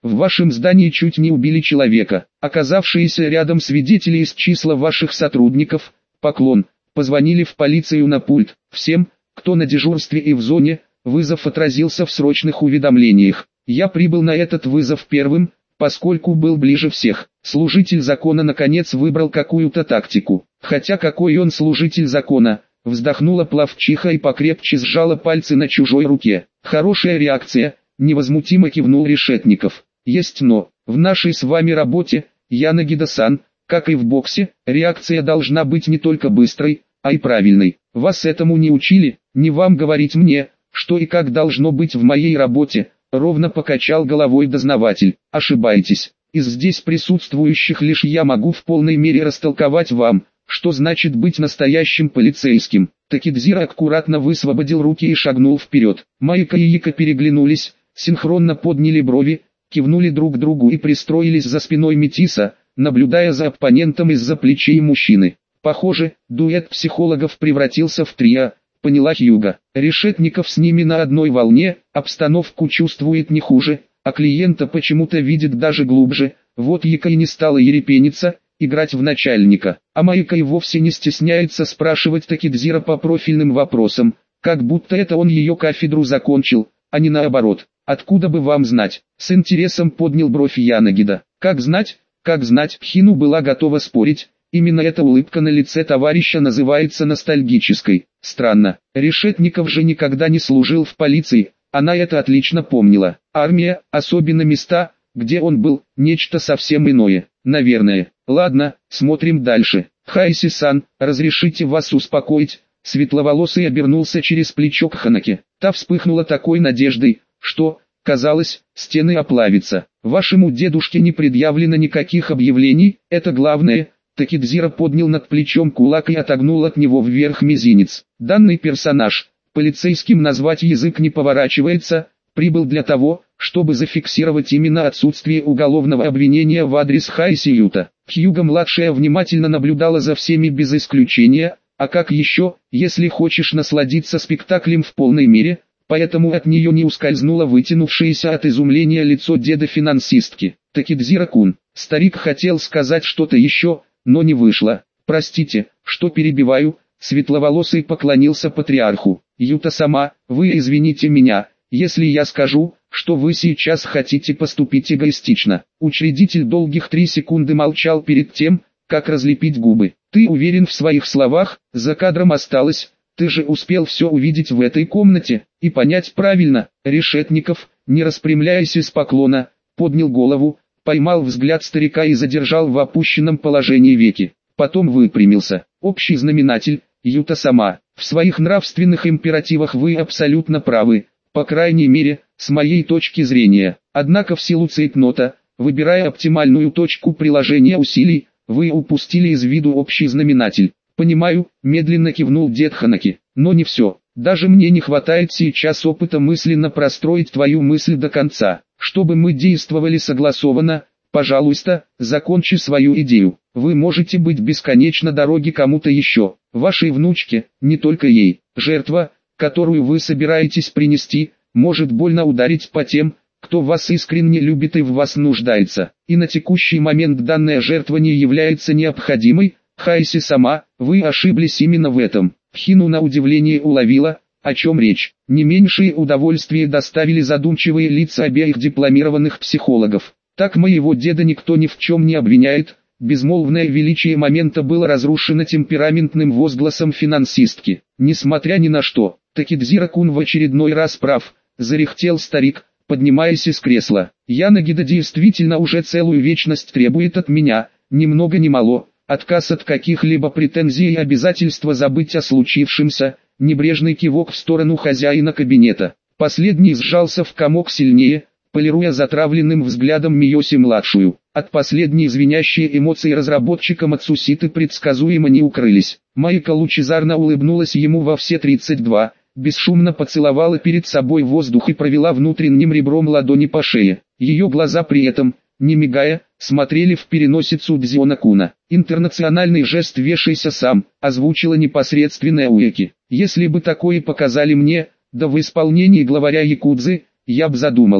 В вашем здании чуть не убили человека. Оказавшиеся рядом свидетели из числа ваших сотрудников, поклон, позвонили в полицию на пульт. Всем, кто на дежурстве и в зоне, вызов отразился в срочных уведомлениях. Я прибыл на этот вызов первым, поскольку был ближе всех. Служитель закона наконец выбрал какую-то тактику. Хотя какой он служитель закона, вздохнула пловчиха и покрепче сжала пальцы на чужой руке. Хорошая реакция, невозмутимо кивнул Решетников. Есть, но в нашей с вами работе, Янагида-сан, как и в боксе, реакция должна быть не только быстрой, а и правильной. Вас этому не учили, не вам говорить мне, что и как должно быть в моей работе, ровно покачал головой дознаватель. Ошибаетесь. Из здесь присутствующих лишь я могу в полной мере растолковать вам, что значит быть настоящим полицейским. Такидзира аккуратно высвободил руки и шагнул вперед. Майка и Яка переглянулись, синхронно подняли брови, кивнули друг другу и пристроились за спиной Метиса, наблюдая за оппонентом из-за плечей мужчины. Похоже, дуэт психологов превратился в трио, поняла Хьюга. Решетников с ними на одной волне, обстановку чувствует не хуже, а клиента почему-то видит даже глубже. Вот Яка и не стала ерепениться, играть в начальника, а Майка и вовсе не стесняется спрашивать Такидзира по профильным вопросам, как будто это он ее кафедру закончил, а не наоборот. Откуда бы вам знать? С интересом поднял бровь Янагида. Как знать? Хину была готова спорить. Именно эта улыбка на лице товарища называется ностальгической. Странно, Решетников же никогда не служил в полиции, она это отлично помнила. Армия, особенно места, где он был, нечто совсем иное, наверное. Ладно, смотрим дальше. Хайси-сан, разрешите вас успокоить? Светловолосый обернулся через плечо к Ханаке. Та вспыхнула такой надеждой, что, казалось, стены оплавятся. Вашему дедушке не предъявлено никаких объявлений, это главное. Такидзира поднял над плечом кулак и отогнул от него вверх мизинец. Данный персонаж, полицейским назвать язык не поворачивается, прибыл для того, чтобы зафиксировать именно отсутствие уголовного обвинения в адрес Хайси Юта. Хьюга-младшая внимательно наблюдала за всеми без исключения, а как еще, если хочешь насладиться спектаклем в полной мере, поэтому от нее не ускользнуло вытянувшееся от изумления лицо деда-финансистки. Такидзира-кун, старик хотел сказать что-то еще, но не вышло. Простите, что перебиваю, светловолосый поклонился патриарху. Юта-сама, вы извините меня, если я скажу, что вы сейчас хотите поступить эгоистично. Учредитель долгих 3 секунды молчал перед тем, как разлепить губы. Ты уверен в своих словах? За кадром осталось. Ты же успел все увидеть в этой комнате и понять правильно. Решетников, не распрямляясь из поклона, поднял голову, поймал взгляд старика и задержал в опущенном положении веки. Потом выпрямился. Общий знаменатель, Юта-сама. В своих нравственных императивах вы абсолютно правы, по крайней мере, с моей точки зрения. Однако в силу цейтнота, выбирая оптимальную точку приложения усилий, вы упустили из виду общий знаменатель. Понимаю, медленно кивнул дед Ханаки, но не все. Даже мне не хватает сейчас опыта мысленно простроить твою мысль до конца. Чтобы мы действовали согласованно, пожалуйста, закончи свою идею. Вы можете быть бесконечно дороги кому-то еще, вашей внучке, не только ей. Жертва, которую вы собираетесь принести, может больно ударить по тем, кто вас искренне любит и в вас нуждается. И на текущий момент данная жертва не является необходимой. Хайси-сама, вы ошиблись именно в этом. Хину на удивление уловила, о чем речь. Не меньшее удовольствие доставили задумчивые лица обеих дипломированных психологов. Так моего деда никто ни в чем не обвиняет. Безмолвное величие момента было разрушено темпераментным возгласом финансистки. Несмотря ни на что, Такидзира-кун в очередной раз прав, зарехтел старик, поднимаясь из кресла. Янагида действительно уже целую вечность требует от меня, ни много ни мало, отказ от каких-либо претензий и обязательства забыть о случившемся, небрежный кивок в сторону хозяина кабинета. Последний сжался в комок сильнее, полируя затравленным взглядом Миоси-младшую. От последней звенящие эмоции разработчика Мацуситы предсказуемо не укрылись. Майка лучезарно улыбнулась ему во все 32, бесшумно поцеловала перед собой воздух и провела внутренним ребром ладони по шее. Ее глаза при этом, не мигая, смотрели в переносицу Дзиона-куна. Интернациональный жест «вешайся сам» озвучила непосредственная Уэки. Если бы такое показали мне, да в исполнении главаря Якудзы, я б задумалась.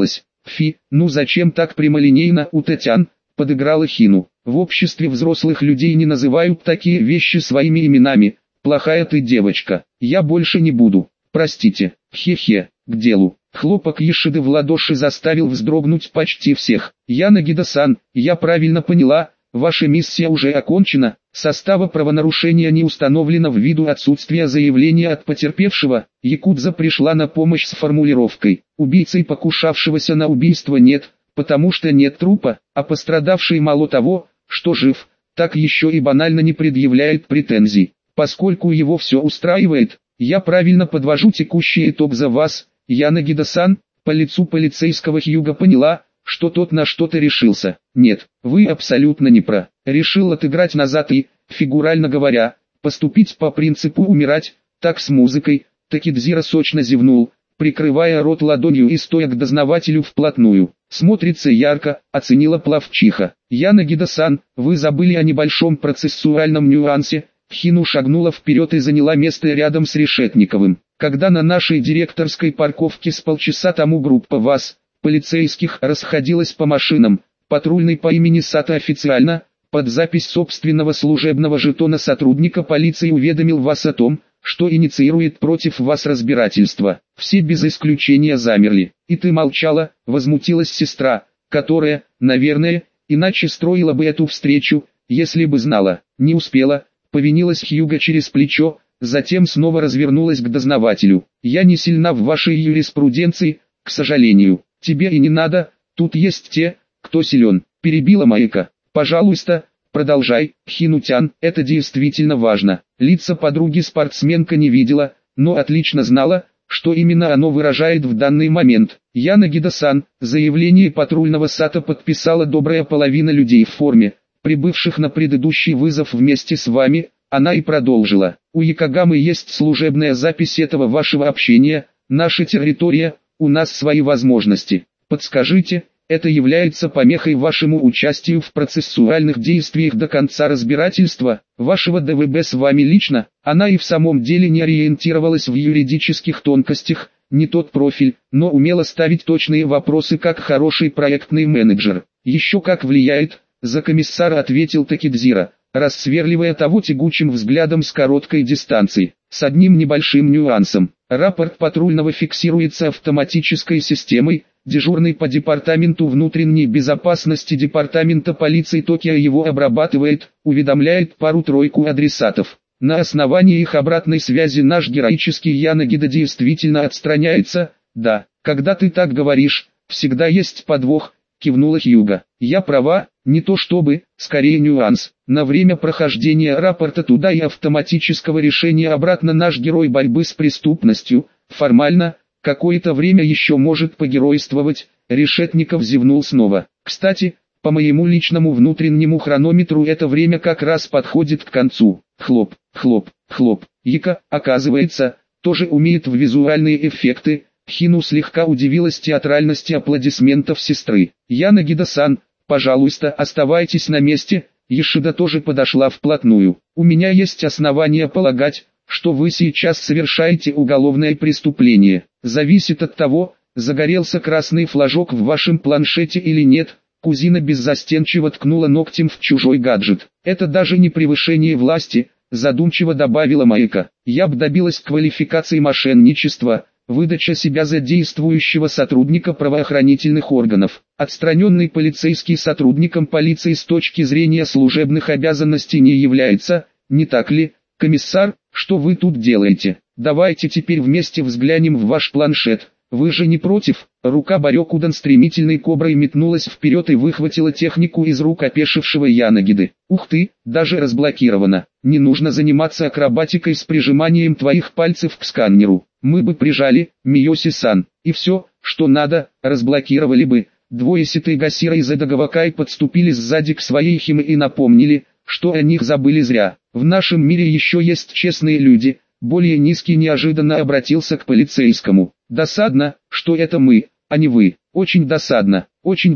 Фи, ну зачем так прямолинейно, Утатян, подыграла Хину. В обществе взрослых людей не называют такие вещи своими именами. Плохая ты девочка, я больше не буду, простите, хе-хе, к делу. Хлопок Ешиды в ладоши заставил вздрогнуть почти всех. Янагида-сан, я правильно поняла, ваша миссия уже окончена, состава правонарушения не установлено ввиду отсутствия заявления от потерпевшего. Якудза пришла на помощь с формулировкой: убийцей покушавшегося на убийство нет, потому что нет трупа, а пострадавший мало того, что жив, так еще и банально не предъявляет претензий. Поскольку его все устраивает, я правильно подвожу текущий итог за вас, Янагида-сан. По лицу полицейского Хьюго поняла, что тот на что-то решился. Нет, вы абсолютно не про. Решил отыграть назад и, фигурально говоря, поступить по принципу умирать, так с музыкой. Такидзира сочно зевнул, прикрывая рот ладонью и стоя к дознавателю вплотную. Смотрится ярко, оценила плавчиха. Янагида-сан, вы забыли о небольшом процессуальном нюансе. Хину шагнула вперед и заняла место рядом с Решетниковым. Когда на нашей директорской парковке с полчаса тому группа вас, полицейских, расходилась по машинам, патрульный по имени Сато официально, под запись собственного служебного жетона сотрудника полиции уведомил вас о том, что инициирует против вас разбирательство. Все без исключения замерли. И ты молчала, возмутилась сестра, которая, наверное, иначе строила бы эту встречу, если бы знала. Не успела, повинилась Хьюго через плечо, затем снова развернулась к дознавателю. Я не сильна в вашей юриспруденции, к сожалению. Тебе и не надо, тут есть те, кто силен. Перебила Майка. Пожалуйста, продолжай, Хинутян, это действительно важно. Лица подруги спортсменка не видела, но отлично знала, что именно оно выражает в данный момент. Янагида-сан, заявление патрульного Сато подписала добрая половина людей в форме, прибывших на предыдущий вызов вместе с вами. Она и продолжила. У Якогамы есть служебная запись этого вашего общения, наша территория, у нас свои возможности. Подскажите, это является помехой вашему участию в процессуальных действиях до конца разбирательства, вашего ДВБ с вами лично? Она и в самом деле не ориентировалась в юридических тонкостях, не тот профиль, но умела ставить точные вопросы как хороший проектный менеджер. Еще как влияет, за комиссара ответил Такидзира, рассверливая того тягучим взглядом с короткой дистанции. С одним небольшим нюансом. Рапорт патрульного фиксируется автоматической системой, дежурный по департаменту внутренней безопасности департамента полиции Токио его обрабатывает, уведомляет пару-тройку адресатов. На основании их обратной связи наш героический Янагида действительно отстраняется. Да, когда ты так говоришь, всегда есть подвох, кивнула Хьюго. Я права, не то чтобы, скорее нюанс. На время прохождения рапорта туда и автоматического решения обратно наш герой борьбы с преступностью, формально, какое-то время еще может погеройствовать. Решетников зевнул снова. Кстати, по моему личному внутреннему хронометру это время как раз подходит к концу. Хлоп, хлоп, хлоп. Яка, оказывается, тоже умеет в визуальные эффекты. Хину слегка удивилась театральности аплодисментов сестры. Янагида-сан, пожалуйста, оставайтесь на месте. Ешида тоже подошла вплотную. У меня есть основания полагать, что вы сейчас совершаете уголовное преступление. Зависит от того, загорелся красный флажок в вашем планшете или нет. Кузина беззастенчиво ткнула ногтем в чужой гаджет. Это даже не превышение власти, задумчиво добавила Майка. Я бы добилась квалификации мошенничества. Выдача себя за действующего сотрудника правоохранительных органов. Отстраненный полицейский сотрудником полиции с точки зрения служебных обязанностей не является, не так ли, комиссар? Что вы тут делаете? Давайте теперь вместе взглянем в ваш планшет. Вы же не против? Рука Барёкудан стремительной коброй метнулась вперед и выхватила технику из рук опешившего Янагиды. Ух ты, даже разблокировано. Не нужно заниматься акробатикой с прижиманием твоих пальцев к сканеру. Мы бы прижали, Миоси-сан, и все, что надо, разблокировали бы. Двое Ситайгасира и Зедагавакай подступили сзади к своей Химе и напомнили, что о них забыли зря. В нашем мире еще есть честные люди. Более низкий неожиданно обратился к полицейскому. Досадно, что это мы, а не вы. Очень досадно,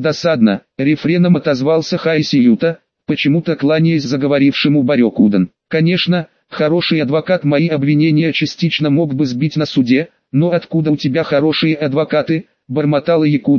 рефреном отозвался Хайсиюта, почему-то кланяясь заговорившему Барёкудан. Конечно, хороший адвокат мои обвинения частично мог бы сбить на суде, но откуда у тебя хорошие адвокаты, бормотала Якудза.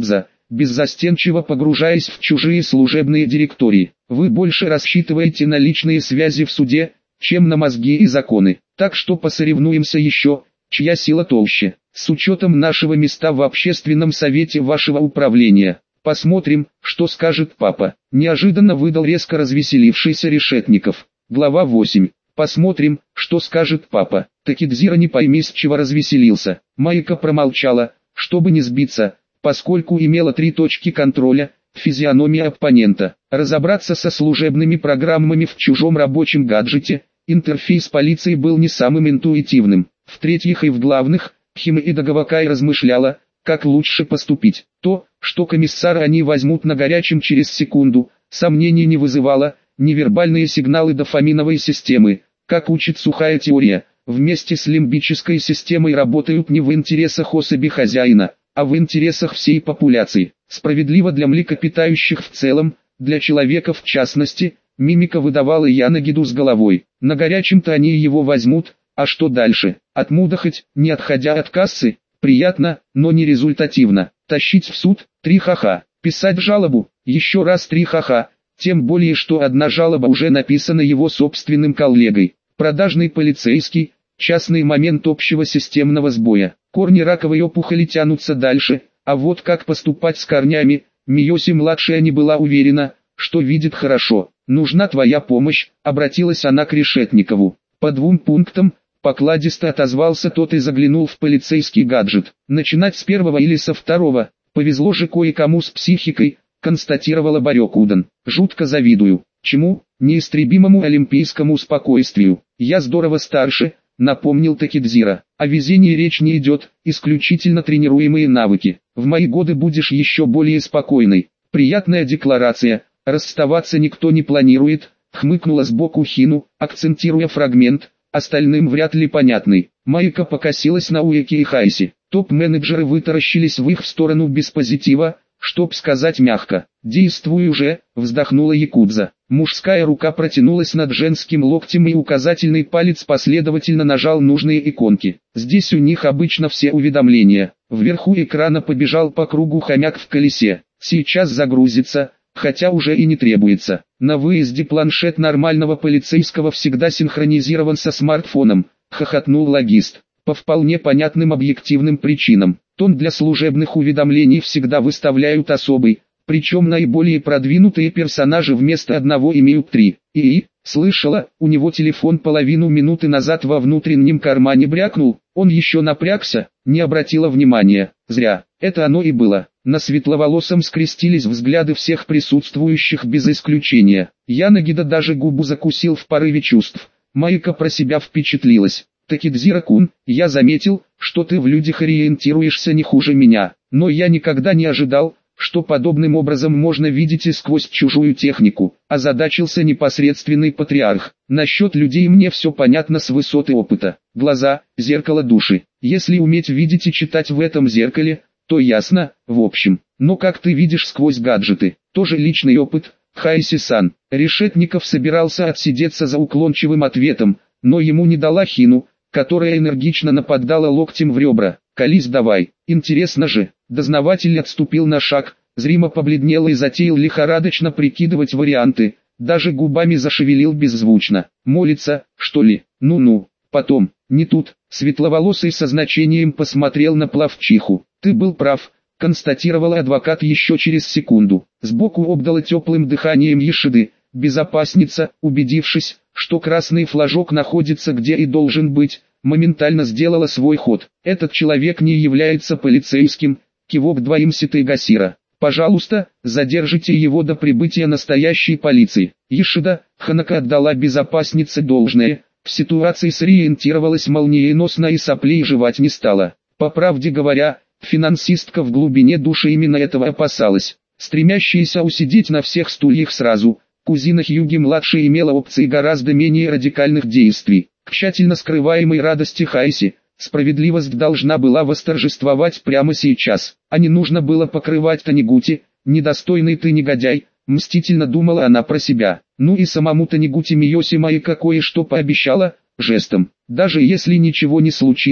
беззастенчиво погружаясь в чужие служебные директории. Вы больше рассчитываете на личные связи в суде, чем на мозги и законы. Так что посоревнуемся еще, чья сила толще. С учетом нашего места в общественном совете вашего управления. Посмотрим, что скажет папа. Неожиданно выдал резко развеселившийся Решетников. Глава 8. Посмотрим, что скажет папа. Такидзира не пойми с чего развеселился. Майка промолчала, чтобы не сбиться, поскольку имела 3 точки контроля, физиономия оппонента. Разобраться со служебными программами в чужом рабочем гаджете, интерфейс полиции был не самым интуитивным. В-третьих и в главных, Химеида Гавакай размышляла, как лучше поступить. То, что комиссара они возьмут на горячем через секунду, сомнений не вызывало, невербальные сигналы дофаминовой системы, как учит сухая теория, вместе с лимбической системой работают не в интересах особи хозяина, а в интересах всей популяции. Справедливо для млекопитающих в целом, для человека в частности, мимика выдавала Янагиду с головой. На горячем-то они его возьмут, а что дальше? Отмудохать, не отходя от кассы? Приятно, но не результативно. Тащить в суд? 3 ха-ха. Писать жалобу? Еще раз 3 ха-ха. Тем более, что одна жалоба уже написана его собственным коллегой. Продажный полицейский, частный момент общего системного сбоя. Корни раковой опухоли тянутся дальше, а вот как поступать с корнями, Миоси-младшая не была уверена, что видит хорошо. «Нужна твоя помощь», — обратилась она к Решетникову. «По 2 пунктам», — покладисто отозвался тот и заглянул в полицейский гаджет. «Начинать с 1 или со 2, повезло же кое-кому с психикой», — констатировала Барёкудан. «Жутко завидую. Чему? Неистребимому олимпийскому спокойствию. Я здорово старше», — напомнил Такидзира. «О везении речь не идет, исключительно тренируемые навыки. В мои годы будешь еще более спокойной». «Приятная декларация, расставаться никто не планирует», — хмыкнула сбоку Хину, акцентируя фрагмент, остальным вряд ли понятный. Майка покосилась на Уэки и Хайси. Топ-менеджеры вытаращились в их сторону без позитива, чтоб сказать мягко. «Действуй уже», — вздохнула Якудза. Мужская рука протянулась над женским локтем и указательный палец последовательно нажал нужные иконки. Здесь у них обычно все уведомления. Вверху экрана побежал по кругу хомяк в колесе. Сейчас загрузится, хотя уже и не требуется. На выезде планшет нормального полицейского всегда синхронизирован со смартфоном, хохотнул логист. По вполне понятным объективным причинам. Тон для служебных уведомлений всегда выставляют особый, причем наиболее продвинутые персонажи вместо одного имеют 3. И, слышала, у него телефон половину минуты назад во внутреннем кармане брякнул, он еще напрягся, не обратила внимания. Зря, это оно и было. На светловолосом скрестились взгляды всех присутствующих без исключения. Янагида даже губу закусил в порыве чувств. Майка про себя впечатлилась. «Такидзира-кун, я заметил, что ты в людях ориентируешься не хуже меня, но я никогда не ожидал, что подобным образом можно видеть и сквозь чужую технику», озадачился непосредственный патриарх. «Насчет людей мне все понятно с высоты опыта. Глаза – зеркало души. Если уметь видеть и читать в этом зеркале, то ясно, в общем. Но как ты видишь сквозь гаджеты, тоже личный опыт, Хайси-сан». Решетников собирался отсидеться за уклончивым ответом, но ему не дала Хину, которая энергично нападала локтем в ребра. «Колись давай, интересно же». Дознаватель отступил на шаг, зримо побледнел и затеял лихорадочно прикидывать варианты, даже губами зашевелил беззвучно. «Молится, что ли? Ну-ну, потом». «Не тут». Светловолосый со значением посмотрел на плавчиху. «Ты был прав», констатировал адвокат еще через секунду. Сбоку обдало теплым дыханием Ешиды. Безопасница, убедившись, что красный флажок находится где и должен быть, моментально сделала свой ход. «Этот человек не является полицейским», кивок двоим Ситайгасира. «Пожалуйста, задержите его до прибытия настоящей полиции». Ешида, Ханака отдала безопаснице должное, в ситуации сориентировалась молниеносно и соплей жевать не стала. По правде говоря, финансистка в глубине души именно этого опасалась. Стремящаяся усидеть на всех стульях сразу, кузина Хьюги-младшая имела опции гораздо менее радикальных действий. К тщательно скрываемой радости Хайси, справедливость должна была восторжествовать прямо сейчас, а не нужно было покрывать Танигути, недостойный ты негодяй, мстительно думала она про себя. Ну и самому Танигути Миоси Майка кое-что пообещала, жестом. Даже если ничего не случится,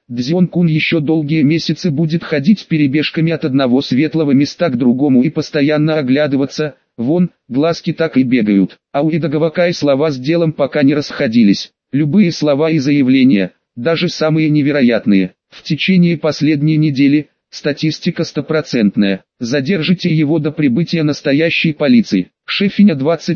Дзён-кун еще долгие месяцы будет ходить перебежками от одного светлого места к другому и постоянно оглядываться. Вон, глазки так и бегают. А у Идагавакай слова с делом пока не расходились. Любые слова и заявления, даже самые невероятные. В течение последней недели, статистика стопроцентная. Задержите его до прибытия настоящей полиции. Шефиня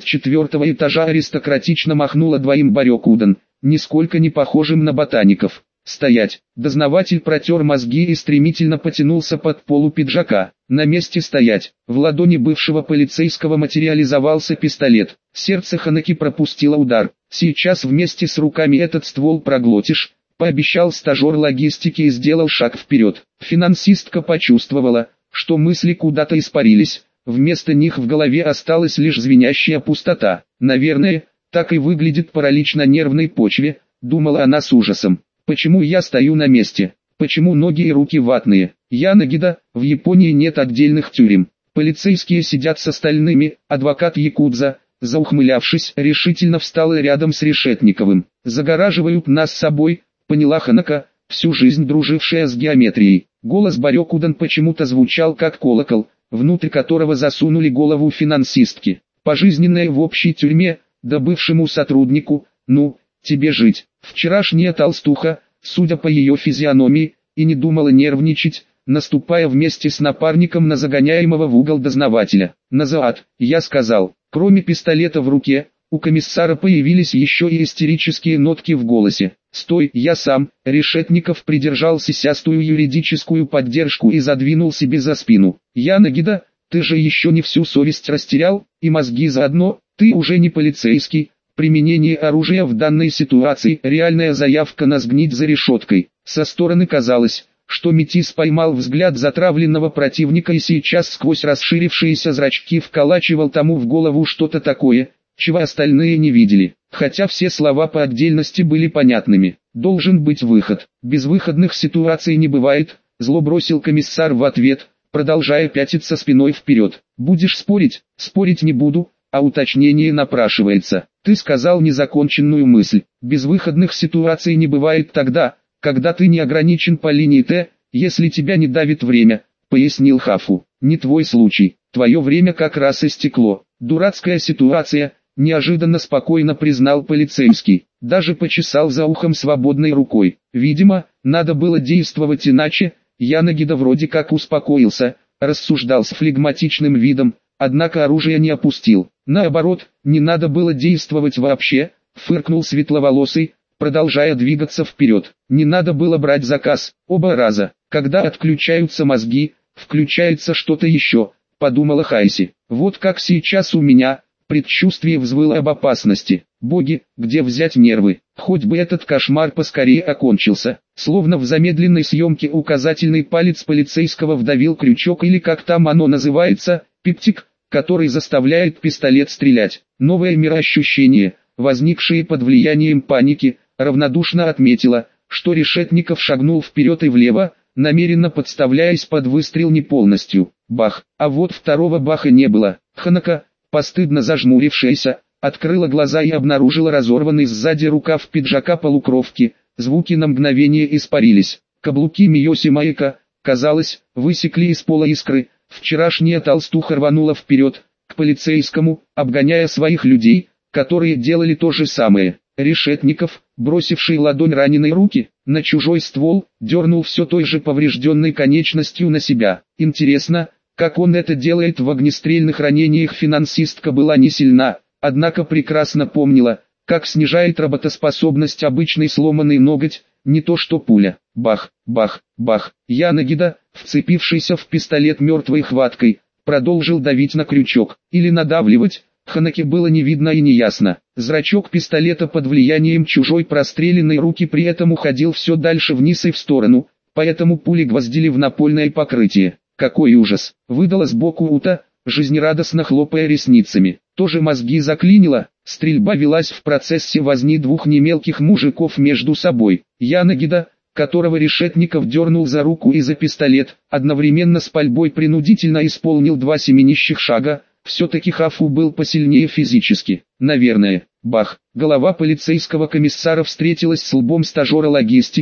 24-го этажа аристократично махнула двоим барёкудан, нисколько не похожим на ботаников. «Стоять!» Дознаватель протер мозги и стремительно потянулся под полу пиджака. «На месте стоять!» В ладони бывшего полицейского материализовался пистолет. Сердце Ханаки пропустило удар. «Сейчас вместе с руками этот ствол проглотишь», пообещал стажер логистики и сделал шаг вперед. Финансистка почувствовала, что мысли куда-то испарились. Вместо них в голове осталась лишь звенящая пустота. «Наверное, так и выглядит паралич на нервной почве», думала она с ужасом. «Почему я стою на месте? Почему ноги и руки ватные? Янагида, в Японии нет отдельных тюрем. Полицейские сидят с остальными». Адвокат Якудза, заухмылявшись, решительно встала рядом с Решетниковым. «Загораживают нас собой», поняла Ханака, всю жизнь дружившая с геометрией. Голос Барёкудан почему-то звучал как колокол, внутрь которого засунули голову финансистки. «Пожизненное в общей тюрьме, да бывшему сотруднику, ну, тебе жить». Вчерашняя толстуха, судя по ее физиономии, и не думала нервничать, наступая вместе с напарником на загоняемого в угол дознавателя. «Назад», я сказал. Кроме пистолета в руке, у комиссара появились еще и истерические нотки в голосе. «Стой, я сам». Решетников придержал сисястую юридическую поддержку и задвинул себе за спину. «Янагида, ты же еще не всю совесть растерял, и мозги заодно, ты уже не полицейский». Применение оружия в данной ситуации – реальная заявка на сгнить за решеткой. Со стороны казалось, что метис поймал взгляд затравленного противника и сейчас сквозь расширившиеся зрачки вколачивал тому в голову что-то такое, чего остальные не видели. Хотя все слова по отдельности были понятными. «Должен быть выход. Безвыходных ситуаций не бывает», – зло бросил комиссар в ответ, продолжая пятиться спиной вперед. «Будешь спорить?» «Спорить не буду, а уточнение напрашивается. Ты сказал незаконченную мысль. Безвыходных ситуаций не бывает тогда, когда ты не ограничен по линии Т, если тебя не давит время», пояснил Хафу. «Не твой случай, твое время как раз истекло». «Дурацкая ситуация», неожиданно спокойно признал полицейский. Даже почесал за ухом свободной рукой. «Видимо, надо было действовать иначе». Янагида вроде как успокоился, рассуждал с флегматичным видом, однако оружие не опустил. «Наоборот, не надо было действовать вообще», фыркнул светловолосый, продолжая двигаться вперед. «Не надо было брать заказ, оба раза. Когда отключаются мозги, включается что-то еще», подумала Хайси. «Вот как сейчас у меня». Предчувствие взвыло об опасности. Боги, где взять нервы? Хоть бы этот кошмар поскорее окончился. Словно в замедленной съемке указательный палец полицейского вдавил крючок или как там оно называется, пиптик, который заставляет пистолет стрелять. Новое мироощущение, возникшее под влиянием паники, равнодушно отметила, что Решетников шагнул вперед и влево, намеренно подставляясь под выстрел не полностью. Бах! А вот второго баха не было. Ханака, постыдно зажмурившаяся, открыла глаза и обнаружила разорванный сзади рукав пиджака полукровки. Звуки на мгновение испарились. Каблуки Миоси Маэка, казалось, высекли из пола искры. Вчерашняя толстуха рванула вперед, к полицейскому, обгоняя своих людей, которые делали то же самое. Решетников, бросивший ладонь раненой руки на чужой ствол, дернул все той же поврежденной конечностью на себя. Интересно, как он это делает в огнестрельных ранениях. Финансистка была не сильна, однако прекрасно помнила, как снижает работоспособность обычный сломанный ноготь, не то что пуля. Бах, бах, бах. Янагида, вцепившийся в пистолет мертвой хваткой, продолжил давить на крючок, или надавливать. Ханаке было не видно и не ясно. Зрачок пистолета под влиянием чужой простреленной руки при этом уходил все дальше вниз и в сторону, поэтому пули гвоздили в напольное покрытие. «Какой ужас!» — выдала сбоку Ута, жизнерадостно хлопая ресницами. Тоже мозги заклинило. Стрельба велась в процессе возни двух немелких мужиков между собой. Янагида, которого Решетников дернул за руку и за пистолет, одновременно с пальбой принудительно исполнил 2 семенящих шага. Все-таки Хафу был посильнее физически. Наверное. Бах. Голова полицейского комиссара встретилась с лбом стажера логистики,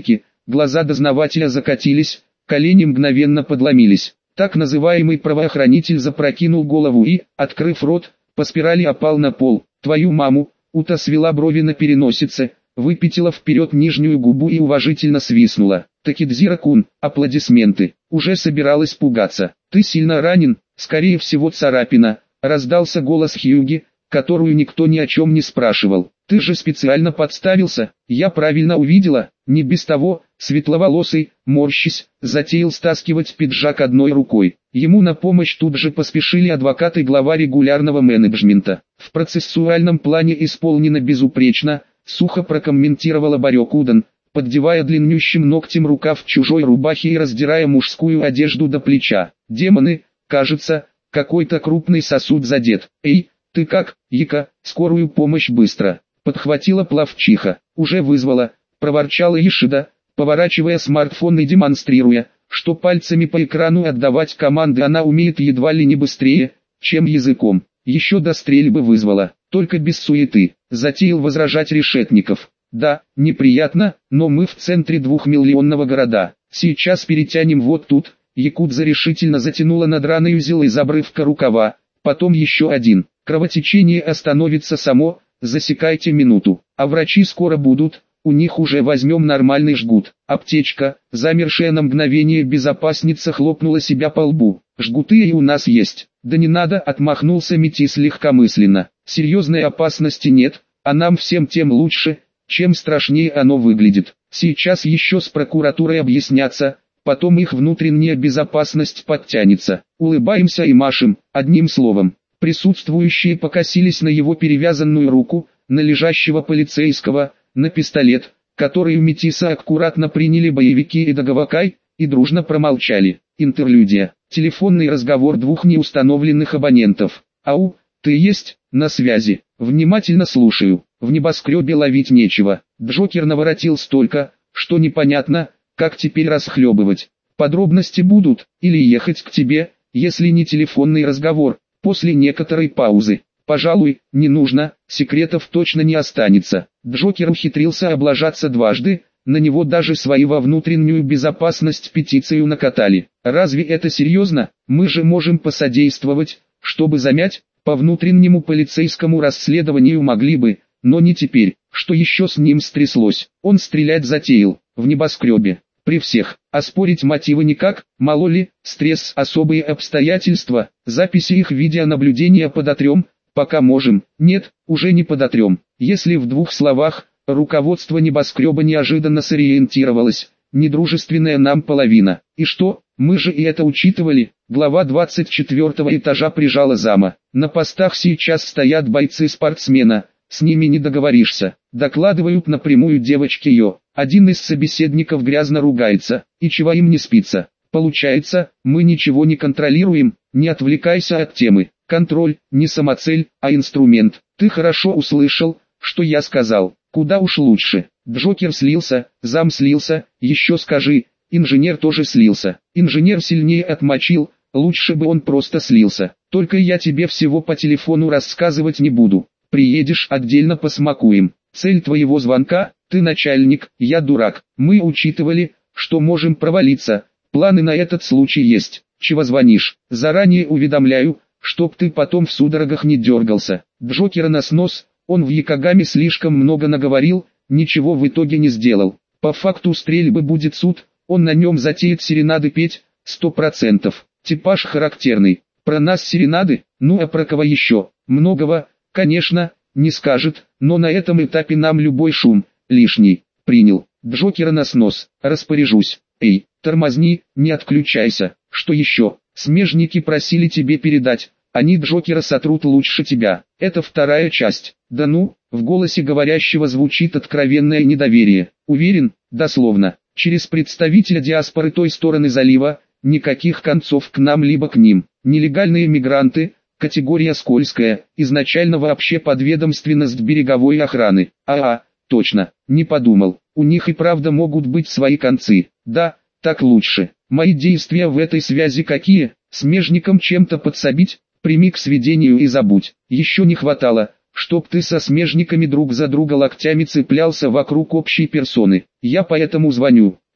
Глаза дознавателя закатились, колени мгновенно подломились. Так называемый правоохранитель запрокинул голову и, открыв рот, по спирали опал на пол. «Твою маму!» Ута свела брови на переносице, выпятила вперед нижнюю губу и уважительно свистнула. «Такидзира-кун!» Аплодисменты. Уже собиралась пугаться. «Ты сильно ранен?» «Скорее всего царапина», раздался голос Хьюги, которую никто ни о чем не спрашивал. «Ты же специально подставился, я правильно увидела?» Не без того, светловолосый, морщись, затеял стаскивать пиджак одной рукой. Ему на помощь тут же поспешили адвокат и глава регулярного менеджмента. «В процессуальном плане исполнено безупречно», сухо прокомментировала Барёкудан, поддевая длиннющим ногтем рукав чужой рубахи и раздирая мужскую одежду до плеча. «Демоны, кажется, какой-то крупный сосуд задет. Эй, ты как, Яка, скорую помощь быстро!» Подхватила пловчиха. «Уже вызвала», проворчала Ишида, поворачивая смартфон и демонстрируя, что пальцами по экрану отдавать команды она умеет едва ли не быстрее, чем языком. «Еще до стрельбы вызвала, только без суеты», затеял возражать Решетников. «Да, неприятно, но мы в центре 2-миллионного города. Сейчас перетянем вот тут». Якудза решительно затянула надраный узел из обрывка рукава, потом еще один. «Кровотечение остановится само, засекайте минуту, а врачи скоро будут, у них уже возьмем нормальный жгут». Аптечка, замершая на мгновение безопасница, хлопнула себя по лбу. «Жгуты и у нас есть». «Да не надо», отмахнулся Метис легкомысленно. «Серьезной опасности нет, а нам всем тем лучше, чем страшнее оно выглядит. Сейчас еще с прокуратурой объясняться, потом их внутренняя безопасность подтянется». Улыбаемся и машем, одним словом. Присутствующие покосились на его перевязанную руку, на лежащего полицейского, на пистолет, который у Метиса аккуратно приняли боевики и Дагавакай, и дружно промолчали. Интерлюдия. Телефонный разговор двух неустановленных абонентов. «Ау, ты есть, на связи?» «Внимательно слушаю». В небоскребе ловить нечего. Джокер наворотил столько, что непонятно, как теперь расхлебывать. Подробности будут, или ехать к тебе, если не телефонный разговор. После некоторой паузы. «Пожалуй, не нужно, секретов точно не останется». Джокер ухитрился облажаться дважды, на него даже свои во внутреннюю безопасность петицию накатали. «Разве это серьезно? Мы же можем посодействовать, чтобы замять, по внутреннему полицейскому расследованию могли бы, но не теперь». Что еще с ним стряслось? Он стрелять затеял, в небоскребе, при всех. Оспорить мотивы никак, мало ли, стресс, особые обстоятельства, записи их видеонаблюдения подотрем, пока можем. Нет, уже не подотрем. Если в двух словах, руководство небоскреба неожиданно сориентировалось, недружественная нам половина. И что, мы же и это учитывали. Глава 24-го этажа прижала зама. На постах сейчас стоят бойцы-спортсмена, с ними не договоришься. Докладывают напрямую девочки Йо. Один из собеседников грязно ругается. И чего им не спится? Получается, мы ничего не контролируем, не отвлекайся от темы. Контроль, не самоцель, а инструмент. Ты хорошо услышал, что я сказал. Куда уж лучше. Джокер слился, зам слился, еще скажи, инженер тоже слился. Инженер сильнее отмочил, лучше бы он просто слился. Только я тебе всего по телефону рассказывать не буду. Приедешь, отдельно посмакуем. Цель твоего звонка, ты начальник, я дурак. Мы учитывали, что можем провалиться. Планы на этот случай есть. Чего звонишь? Заранее уведомляю, чтоб ты потом в судорогах не дергался. Джокера на снос, он в Якогаме слишком много наговорил, ничего в итоге не сделал. По факту стрельбы будет суд, он на нем затеет серенады петь, 100%. Типаж характерный. Про нас серенады, ну а про кого еще? Многого, конечно, не скажет, но на этом этапе нам любой шум лишний. Принял. Джокера на снос, распоряжусь. Эй, тормозни, не отключайся. Что еще? Смежники просили тебе передать. Они Джокера сотрут лучше тебя. Это вторая часть. Да ну, в голосе говорящего звучит откровенное недоверие. Уверен, дословно. Через представителя диаспоры той стороны залива, никаких концов к нам либо к ним. Нелегальные мигранты, категория скользкая, изначально вообще подведомственность береговой охраны. Точно, не подумал. У них и правда могут быть свои концы. Да, так лучше. Мои действия в этой связи какие? Смежникам чем-то подсобить? Прими к сведению и забудь. Еще не хватало, чтоб ты со смежниками друг за друга локтями цеплялся вокруг общей персоны. Я поэтому звоню.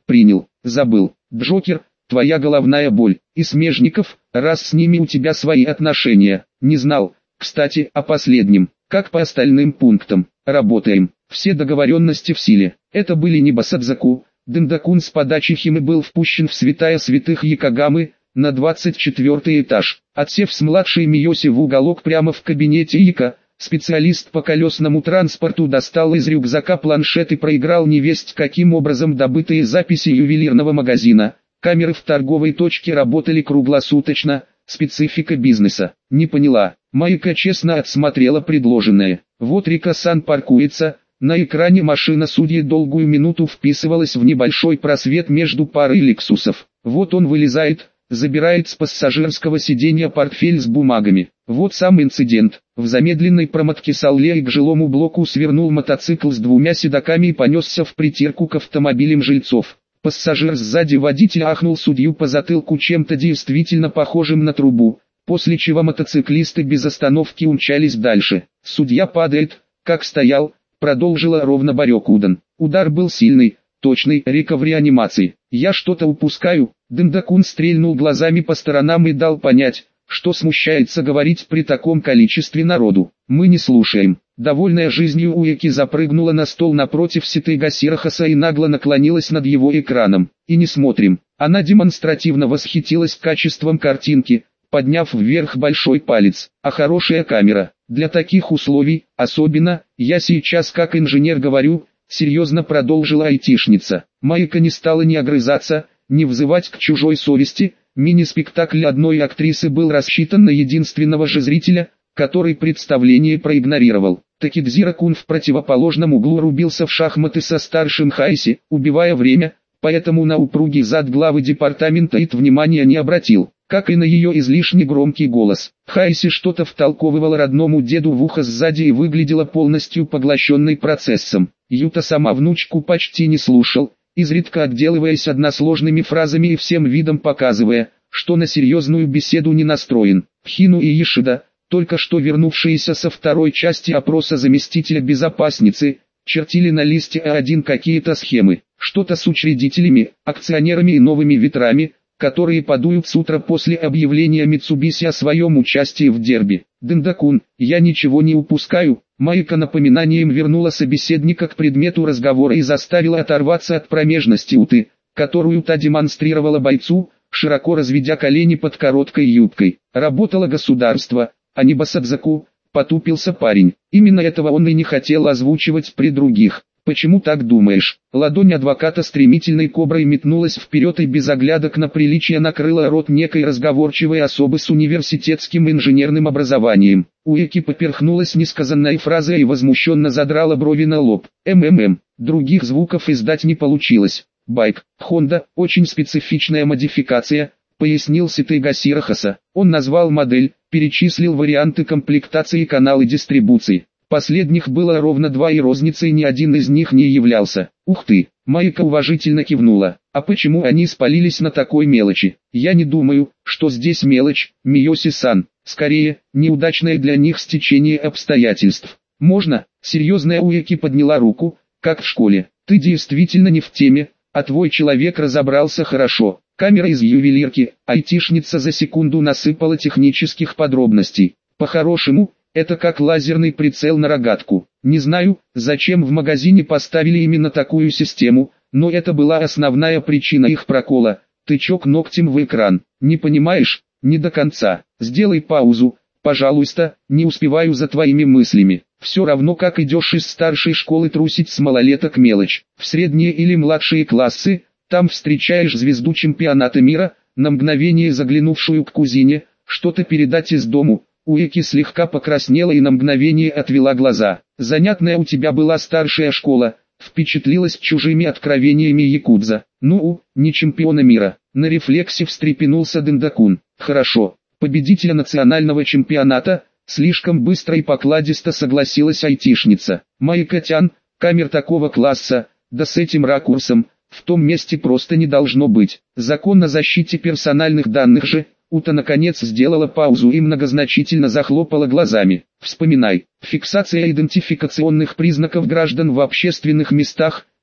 принял, забыл. Джокер, твоя головная боль. И смежников, раз с ними у тебя свои отношения. Не знал. Кстати, о последнем. Как по остальным пунктам? Работаем. Все договоренности в силе. Это были не Басадзаку. Дендакун с подачи Химы был впущен в святая святых Якогамы, на 24 этаж. Отсев с младшей Миоси в уголок прямо в кабинете Ика, специалист по колесному транспорту достал из рюкзака планшет и проиграл невесть каким образом добытые записи ювелирного магазина. Камеры в торговой точке работали круглосуточно, специфика бизнеса. Не поняла. Майка честно отсмотрела предложенное. Вот Рика-сан паркуется. На экране машина судьи долгую минуту вписывалась в небольшой просвет между парой лексусов. Вот он вылезает, забирает с пассажирского сиденья портфель с бумагами. Вот сам инцидент. В замедленной промотке с аллеи к жилому блоку свернул мотоцикл с двумя седаками и понесся в притирку к автомобилям жильцов. Пассажир сзади водителя ахнул судью по затылку чем-то действительно похожим на трубу, после чего мотоциклисты без остановки умчались дальше. Судья падает, как стоял, продолжила ровно Барёкудан. Удар был сильный, точный, Рика в реанимации. Я что-то упускаю. Дендакун стрельнул глазами по сторонам и дал понять, что смущается говорить при таком количестве народу. Мы не слушаем. Довольная жизнью Уэки запрыгнула на стол напротив Ситыга Сирахаса и нагло наклонилась над его экраном. И не смотрим. Она демонстративно восхитилась качеством картинки, подняв вверх большой палец. А хорошая камера. Для таких условий, особенно, я сейчас как инженер говорю, серьезно продолжила айтишница. Майка не стала ни огрызаться, ни взывать к чужой совести. Мини-спектакль одной актрисы был рассчитан на единственного же зрителя, который представление проигнорировал. Такидзира-кун в противоположном углу рубился в шахматы со старшим Хайси, убивая время, поэтому на упругий зад главы департамента ИТ внимания не обратил, как и на ее излишне громкий голос. Хайси что-то втолковывала родному деду в ухо сзади и выглядела полностью поглощенной процессом. Юта сама внучку почти не слушал, изредка отделываясь односложными фразами и всем видом показывая, что на серьезную беседу не настроен. Хину и Ишида, только что вернувшиеся со второй части опроса заместителя безопасницы, чертили на листе А1 какие-то схемы, что-то с учредителями, акционерами и новыми ветрами, которые подуют с утра после объявления Митсубиси о своем участии в дерби. Дендакун, я ничего не упускаю. Майка напоминанием вернула собеседника к предмету разговора и заставила оторваться от промежности Уты, которую та демонстрировала бойцу, широко разведя колени под короткой юбкой. Работало государство, а не Басадзаку, потупился парень. Именно этого он и не хотел озвучивать при других. Почему так думаешь? Ладонь адвоката стремительной коброй метнулась вперед и без оглядок на приличие накрыла рот некой разговорчивой особы с университетским инженерным образованием. Уэки поперхнулась несказанной фразой и возмущенно задрала брови на лоб. Других звуков издать не получилось. Байк, Honda, очень специфичная модификация, пояснил Ситыга Сирахаса. Он назвал модель, перечислил варианты комплектации и каналы дистрибуции. Последних было ровно 2 и розницей ни один из них не являлся. Ух ты, Майка уважительно кивнула. А почему они спалились на такой мелочи? Я не думаю, что здесь мелочь, Миоси-сан. Скорее, неудачное для них стечение обстоятельств. Можно? Серьезная Уэки подняла руку, как в школе. Ты действительно не в теме, а твой человек разобрался хорошо. Камера из ювелирки, айтишница за секунду насыпала технических подробностей. По-хорошему, это как лазерный прицел на рогатку. Не знаю, зачем в магазине поставили именно такую систему, но это была основная причина их прокола. Тычок ногтем в экран. Не понимаешь? Не до конца. Сделай паузу, пожалуйста, не успеваю за твоими мыслями. Все равно как идешь из старшей школы трусить с малолеток мелочь. В средние или младшие классы, там встречаешь звезду чемпионата мира, на мгновение заглянувшую к кузине, что-то передать из дому. Уэки слегка покраснела и на мгновение отвела глаза. Занятная у тебя была старшая школа, впечатлилась чужими откровениями якудза. Ну, не чемпиона мира. На рефлексе встрепенулся Дендакун. Хорошо, победителя национального чемпионата, слишком быстро и покладисто согласилась айтишница. Майка-тян, камер такого класса, да с этим ракурсом, в том месте просто не должно быть. Закон о защите персональных данных же. Ута наконец сделала паузу и многозначительно захлопала глазами. Вспоминай, фиксация идентификационных признаков граждан в общественных местах,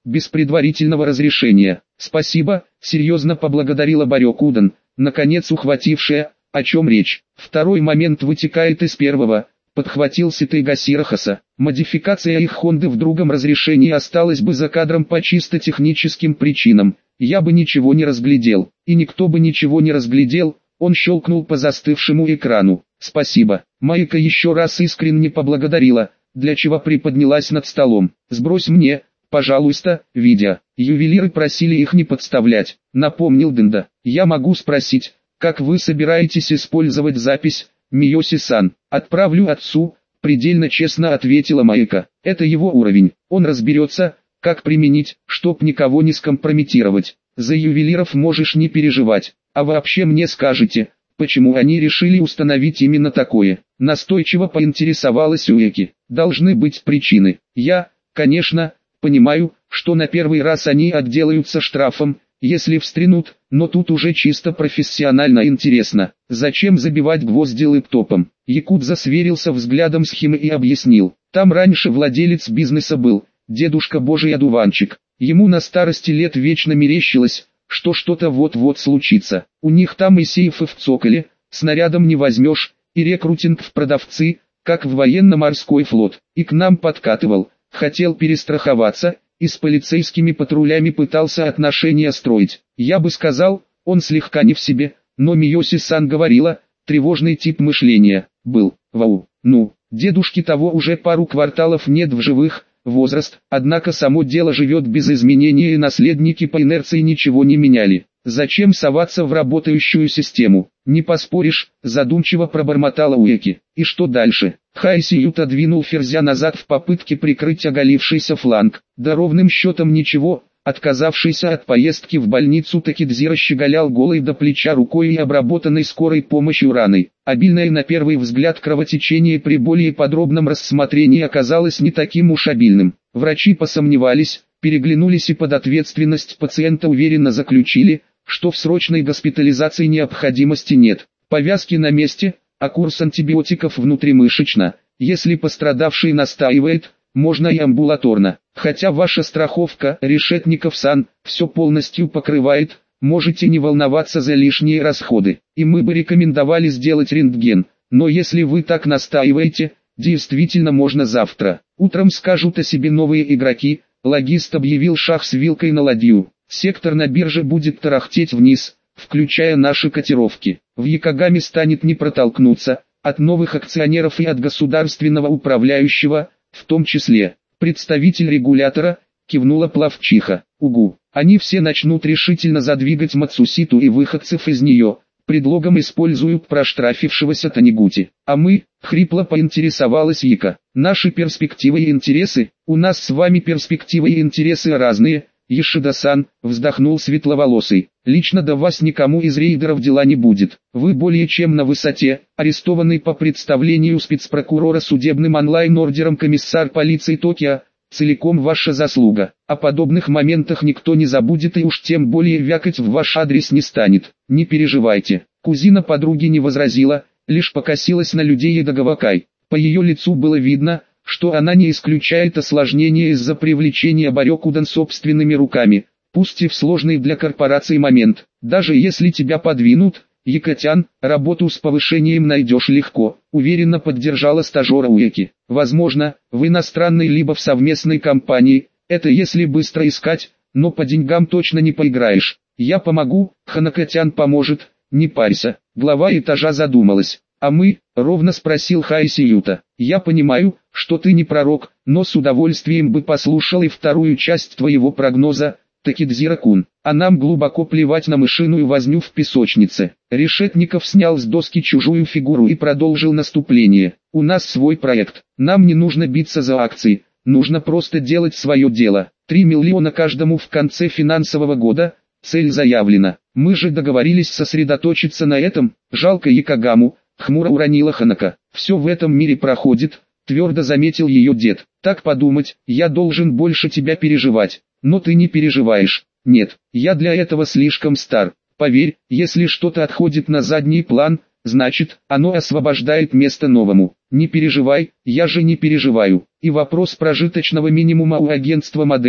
без предварительного разрешения. Спасибо, серьезно поблагодарила Барёкудан, наконец ухватившая, о чем речь. Второй момент вытекает из первого, подхватил Ситэй Сирахаса. Модификация их Хонды в другом разрешении осталась бы за кадром по чисто техническим причинам. Я бы ничего не разглядел, и никто бы ничего не разглядел. Он щелкнул по застывшему экрану. Спасибо. Майка еще раз искренне поблагодарила, для чего приподнялась над столом. Сбрось мне, пожалуйста, видео. Ювелиры просили их не подставлять, напомнил Дэнда. Я могу спросить, как вы собираетесь использовать запись, Миоси-сан? Отправлю отцу, предельно честно ответила Майка. Это его уровень, он разберется, как применить, чтоб никого не скомпрометировать. За ювелиров можешь не переживать, а вообще мне скажете, почему они решили установить именно такое? Настойчиво поинтересовалась Уэки. Должны быть причины. Я, конечно, понимаю, что на первый раз они отделаются штрафом, если встрянут, но тут уже чисто профессионально интересно. Зачем забивать гвозди лэптопом? Якудза сверился взглядом с Химой и объяснил. Там раньше владелец бизнеса был, дедушка Божий одуванчик. Ему на старости лет вечно мерещилось, что что-то вот-вот случится. У них там и сейфы в цоколе, снарядом не возьмешь, и рекрутинг в продавцы, как в военно-морской флот. И к нам подкатывал, хотел перестраховаться, и с полицейскими патрулями пытался отношения строить. Я бы сказал, он слегка не в себе, но Миоси-сан говорила, тревожный тип мышления, был. Вау, ну, дедушки того уже пару кварталов нет в живых, возраст, однако само дело живет без изменений и наследники по инерции ничего не меняли. Зачем соваться в работающую систему? Не поспоришь, задумчиво пробормотала Уэки. И что дальше? Хайсиют двинул Ферзя назад в попытке прикрыть оголившийся фланг. Да ровным счетом ничего. Отказавшийся от поездки в больницу Такидзира щеголял голой до плеча рукой и обработанной скорой помощью раной. Обильное на первый взгляд кровотечение при более подробном рассмотрении оказалось не таким уж обильным. Врачи посомневались, переглянулись и под ответственность пациента уверенно заключили, что в срочной госпитализации необходимости нет. Повязки на месте, а курс антибиотиков внутримышечно. Если пострадавший настаивает, можно и амбулаторно. Хотя ваша страховка, Решетников-сан, все полностью покрывает, можете не волноваться за лишние расходы. И мы бы рекомендовали сделать рентген, но если вы так настаиваете, действительно можно завтра. Утром скажут о себе новые игроки. Логист объявил шах с вилкой на ладью. Сектор на бирже будет тарахтеть вниз, включая наши котировки. В Якогаме станет не протолкнуться, от новых акционеров и от государственного управляющего, в том числе. Представитель регулятора, кивнула плавчиха. Угу. Они все начнут решительно задвигать Мацуситу и выходцев из нее. Предлогом используют проштрафившегося Танигути. А мы, хрипло поинтересовалась Яка. Наши перспективы и интересы, у нас с вами перспективы и интересы разные. Ешида-сан, вздохнул светловолосый. Лично до вас никому из рейдеров дела не будет. Вы более чем на высоте, арестованный по представлению спецпрокурора судебным онлайн-ордером комиссар полиции Токио. Целиком ваша заслуга. О подобных моментах никто не забудет и уж тем более вякать в ваш адрес не станет. Не переживайте. Кузина подруги не возразила, лишь покосилась на людей и Дагавакай. По ее лицу было видно, что она не исключает осложнения из-за привлечения Барёкудан собственными руками, пусть и в сложный для корпорации момент. Даже если тебя подвинут, Якотян, работу с повышением найдешь легко, уверенно поддержала стажера Уэки. Возможно, в иностранной либо в совместной компании, это если быстро искать, но по деньгам точно не поиграешь. Я помогу, Ханакотян поможет, не парься. Глава этажа задумалась. А мы, ровно спросил Хайсиюта. Я понимаю, что ты не пророк, но с удовольствием бы послушал и вторую часть твоего прогноза, Такидзира-кун. А нам глубоко плевать на мышиную возню в песочнице. Решетников снял с доски чужую фигуру и продолжил наступление. У нас свой проект. Нам не нужно биться за акции, нужно просто делать свое дело. 3 миллиона каждому в конце финансового года, цель заявлена. Мы же договорились сосредоточиться на этом, жалко Якогаму. Хмуро уронила Ханака. Все в этом мире проходит, твердо заметил ее дед. Так подумать, я должен больше тебя переживать. Но ты не переживаешь. Нет, я для этого слишком стар. Поверь, если что-то отходит на задний план, значит, оно освобождает место новому. Не переживай, я же не переживаю. И вопрос прожиточного минимума у агентства моделей,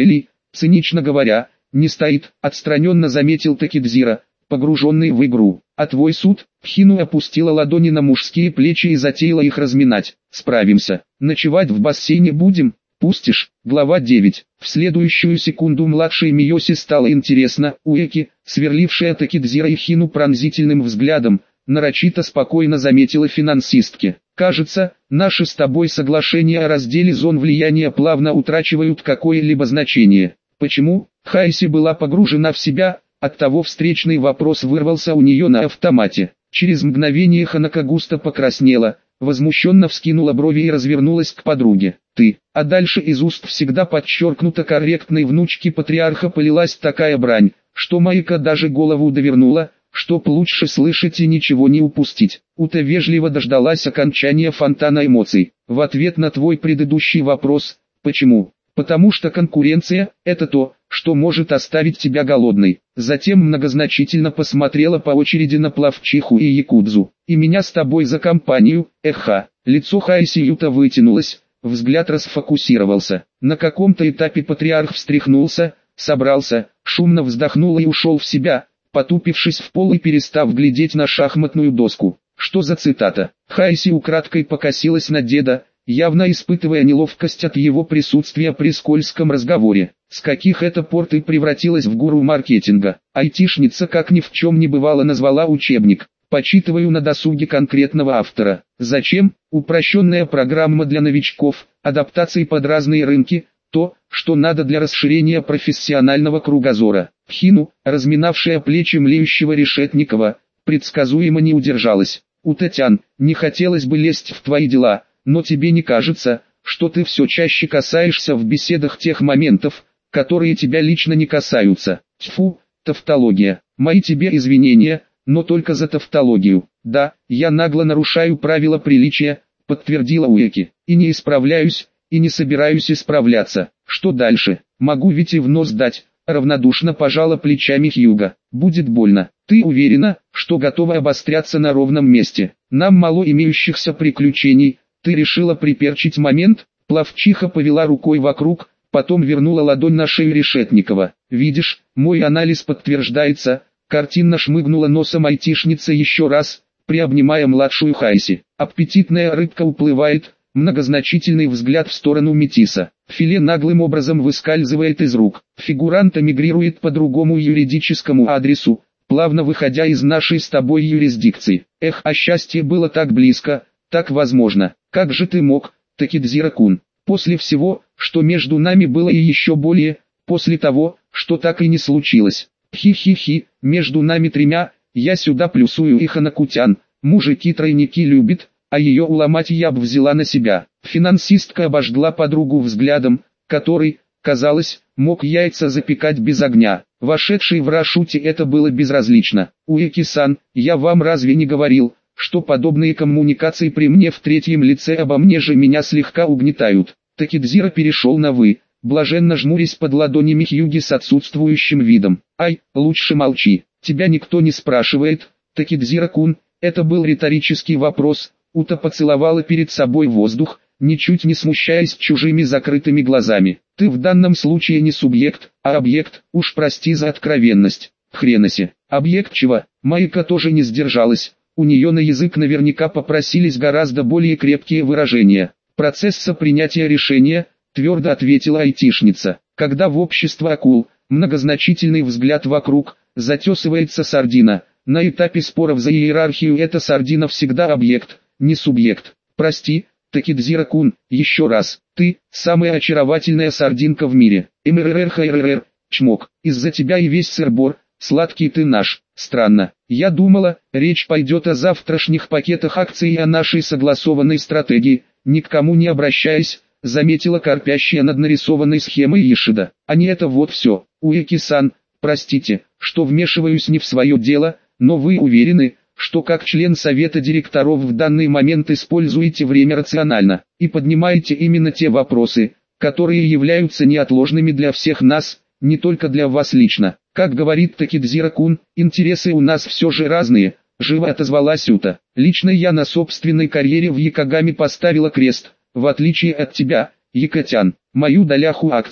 цинично говоря, не стоит, отстраненно заметил Такидзира, погруженный в игру. А твой суд? Хину опустила ладони на мужские плечи и затеяла их разминать. Справимся. Ночевать в бассейне будем? Пустишь? Глава 9. В следующую секунду младшей Миоси стало интересно. Уэки, сверлившая Такидзира и Хину пронзительным взглядом, нарочито спокойно заметила финансистке. Кажется, наши с тобой соглашения о разделе зон влияния плавно утрачивают какое-либо значение. Почему? Хайси была погружена в себя, оттого встречный вопрос вырвался у нее на автомате. Через мгновение Ханако густо покраснела, возмущенно вскинула брови и развернулась к подруге. Ты, а дальше из уст всегда подчеркнуто корректной внучки патриарха полилась такая брань, что Майка даже голову довернула, чтоб лучше слышать и ничего не упустить. Ута вежливо дождалась окончания фонтана эмоций. В ответ на твой предыдущий вопрос, почему? Потому что конкуренция – это то, что может оставить тебя голодной. Затем многозначительно посмотрела по очереди на Плавчиху и Якудзу. И меня с тобой за компанию, эха. Лицо Хайси Юта вытянулось, взгляд расфокусировался. На каком-то этапе патриарх встряхнулся, собрался, шумно вздохнул и ушел в себя, потупившись в пол и перестав глядеть на шахматную доску. Что за цитата? Хайси украдкой покосилась на деда, явно испытывая неловкость от его присутствия при скользком разговоре. С каких это пор ты превратилась в гуру маркетинга? Айтишница как ни в чем не бывало назвала учебник. Почитываю на досуге конкретного автора. Зачем? Упрощенная программа для новичков, адаптации под разные рынки, то, что надо для расширения профессионального кругозора. Хину, разминавшая плечи млеющего Решетникова, предсказуемо не удержалась. Утатян, не хотелось бы лезть в твои дела, но тебе не кажется, что ты все чаще касаешься в беседах тех моментов, которые тебя лично не касаются? Тьфу, тавтология. Мои тебе извинения, но только за тавтологию. Да, я нагло нарушаю правила приличия, подтвердила Уэки. И не исправляюсь, и не собираюсь исправляться. Что дальше? Могу ведь и в нос дать. Равнодушно пожала плечами Хьюга. Будет больно. Ты уверена, что готова обостряться на ровном месте? Нам мало имеющихся приключений. Ты решила приперчить момент? Плавчиха повела рукой вокруг, потом вернула ладонь на шею Решетникова. Видишь, мой анализ подтверждается. Картинно шмыгнула носом айтишница еще раз, приобнимая младшую Хайси. Аппетитная рыбка уплывает, многозначительный взгляд в сторону Метиса. Филе наглым образом выскальзывает из рук. Фигурант эмигрирует по другому юридическому адресу, плавно выходя из нашей с тобой юрисдикции. Эх, а счастье было так близко, так возможно. Как же ты мог, Такидзира-кун? После всего, что между нами было и еще более, после того, что так и не случилось. Хи-хи-хи, между нами тремя, я сюда плюсую и Ханакутян, мужики-тройники любит, а ее уломать я б взяла на себя. Финансистка обожгла подругу взглядом, который, казалось, мог яйца запекать без огня. Вошедшей в Рашуте это было безразлично. Уэки-сан, я вам разве не говорил, что подобные коммуникации при мне в третьем лице обо мне же меня слегка угнетают? Такидзира перешел на «вы», блаженно жмурясь под ладонями Хьюги с отсутствующим видом. Ай, лучше молчи, тебя никто не спрашивает, Такидзира-кун, это был риторический вопрос. Ута поцеловала перед собой воздух, ничуть не смущаясь чужими закрытыми глазами. Ты в данном случае не субъект, а объект, уж прости за откровенность. Хреноси, объект чего? Майка тоже не сдержалась, у нее на язык наверняка попросились гораздо более крепкие выражения. Процесса принятия решения, твердо ответила айтишница. Когда в общество акул, многозначительный взгляд вокруг, затесывается сардина, на этапе споров за иерархию эта сардина всегда объект, не субъект. Прости, Такидзира-кун, еще раз, ты, самая очаровательная сардинка в мире. МРРХРР, чмок, из-за тебя и весь сыр-бор, сладкий ты наш. Странно, я думала, речь пойдет о завтрашних пакетах акций и о нашей согласованной стратегии, ни к кому не обращаясь, заметила корпящая над нарисованной схемой Ишида. А не это вот все. Уэки-сан, простите, что вмешиваюсь не в свое дело, но вы уверены, что как член совета директоров в данный момент используете время рационально, и поднимаете именно те вопросы, которые являются неотложными для всех нас, не только для вас лично. Как говорит Такидзира-кун, интересы у нас все же разные, живо отозвалась Ута. Лично я на собственной карьере в Якогаме поставила крест, в отличие от тебя, Якотян. Мою доляху акций,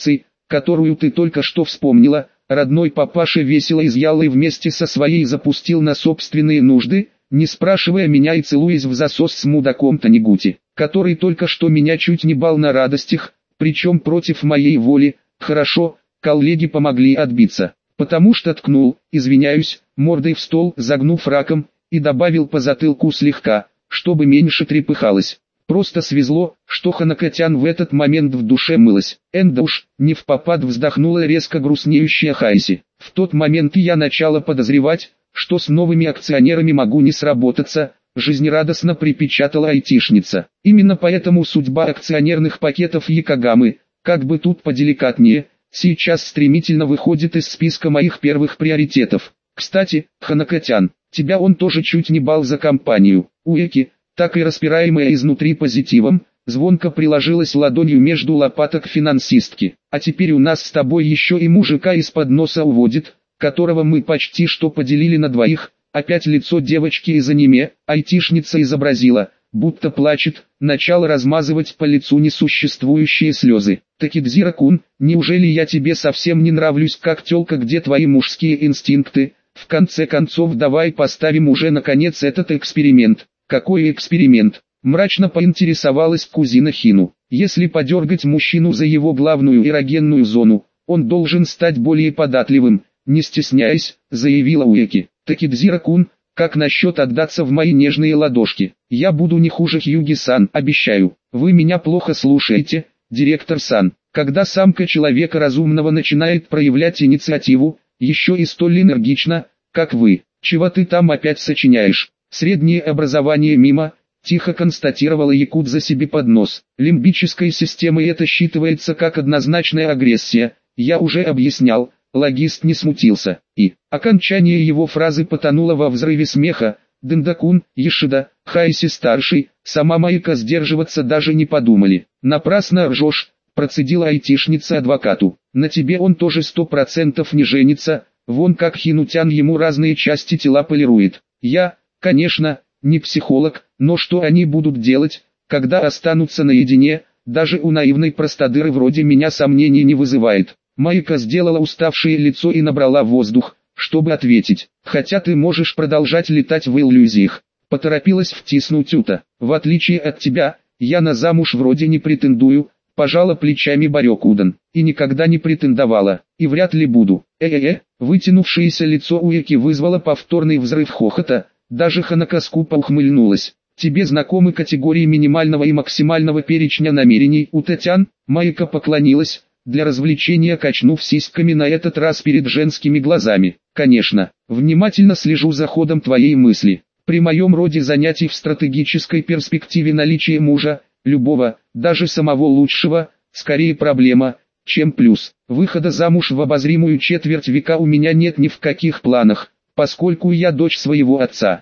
которую ты только что вспомнила, родной папаша весело изъял и вместе со своей запустил на собственные нужды, не спрашивая меня и целуясь в засос с мудаком Танигути, который только что меня чуть не бал на радостях, причем против моей воли. Хорошо, коллеги помогли отбиться, потому что ткнул, извиняюсь, мордой в стол, загнув раком, и добавил по затылку слегка, чтобы меньше трепыхалось. Просто свезло, что Ханакатян в этот момент в душе мылась. Да уж, невпопад вздохнула резко грустнеющая Хайси. В тот момент я начала подозревать, что с новыми акционерами могу не сработаться, жизнерадостно припечатала айтишница. Именно поэтому судьба акционерных пакетов Якогамы, как бы тут поделикатнее, сейчас стремительно выходит из списка моих первых приоритетов. Кстати, Ханакатян, тебя он тоже чуть не бал за компанию. Уэки, так и распираемая изнутри позитивом, звонко приложилась ладонью между лопаток финансистки. А теперь у нас с тобой еще и мужика из-под носа уводит, которого мы почти что поделили на двоих. Опять лицо девочки из аниме, айтишница изобразила, будто плачет, начала размазывать по лицу несуществующие слезы. Такидзира-кун, неужели я тебе совсем не нравлюсь как тёлка, где твои мужские инстинкты? В конце концов давай поставим уже наконец этот эксперимент. Какой эксперимент? Мрачно поинтересовалась кузина Хину. Если подергать мужчину за его главную эрогенную зону, он должен стать более податливым, не стесняясь, заявила Уэки. Такидзира-кун, как насчет отдаться в мои нежные ладошки? Я буду не хуже Хьюги-сан, обещаю. Вы меня плохо слушаете, директор-сан. Когда самка человека разумного начинает проявлять инициативу, еще и столь энергично, как вы. Чего ты там опять сочиняешь? Среднее образование мимо, тихо констатировала якудза себе под нос. Лимбической системой это считывается как однозначная агрессия, я уже объяснял. Логист не смутился, и окончание его фразы потонуло во взрыве смеха. Дендакун, Ешида, Хайси-старший, сама Майка сдерживаться даже не подумали. Напрасно ржешь, процедила айтишница адвокату. На тебе он тоже 100% не женится, вон как Хинутян ему разные части тела полирует. Я, конечно, не психолог, но что они будут делать, когда останутся наедине, даже у наивной простодыры вроде меня сомнений не вызывает. Майка сделала уставшее лицо и набрала воздух, чтобы ответить. Хотя ты можешь продолжать летать в иллюзиях. Поторопилась втиснуть Ута. В отличие от тебя, я на замуж вроде не претендую, пожала плечами Барёкудан. И никогда не претендовала, и вряд ли буду. Вытянувшееся лицо Уэки вызвало повторный взрыв хохота, даже Ханака скупо ухмыльнулась. Тебе знакомы категории минимального и максимального перечня намерений, Утатян? Майка поклонилась, для развлечения качнув сиськами на этот раз перед женскими глазами. Конечно, внимательно слежу за ходом твоей мысли. При моем роде занятий в стратегической перспективе наличие мужа, любого, даже самого лучшего, скорее проблема, чем плюс. Выхода замуж в обозримую четверть века у меня нет ни в каких планах, поскольку я дочь своего отца.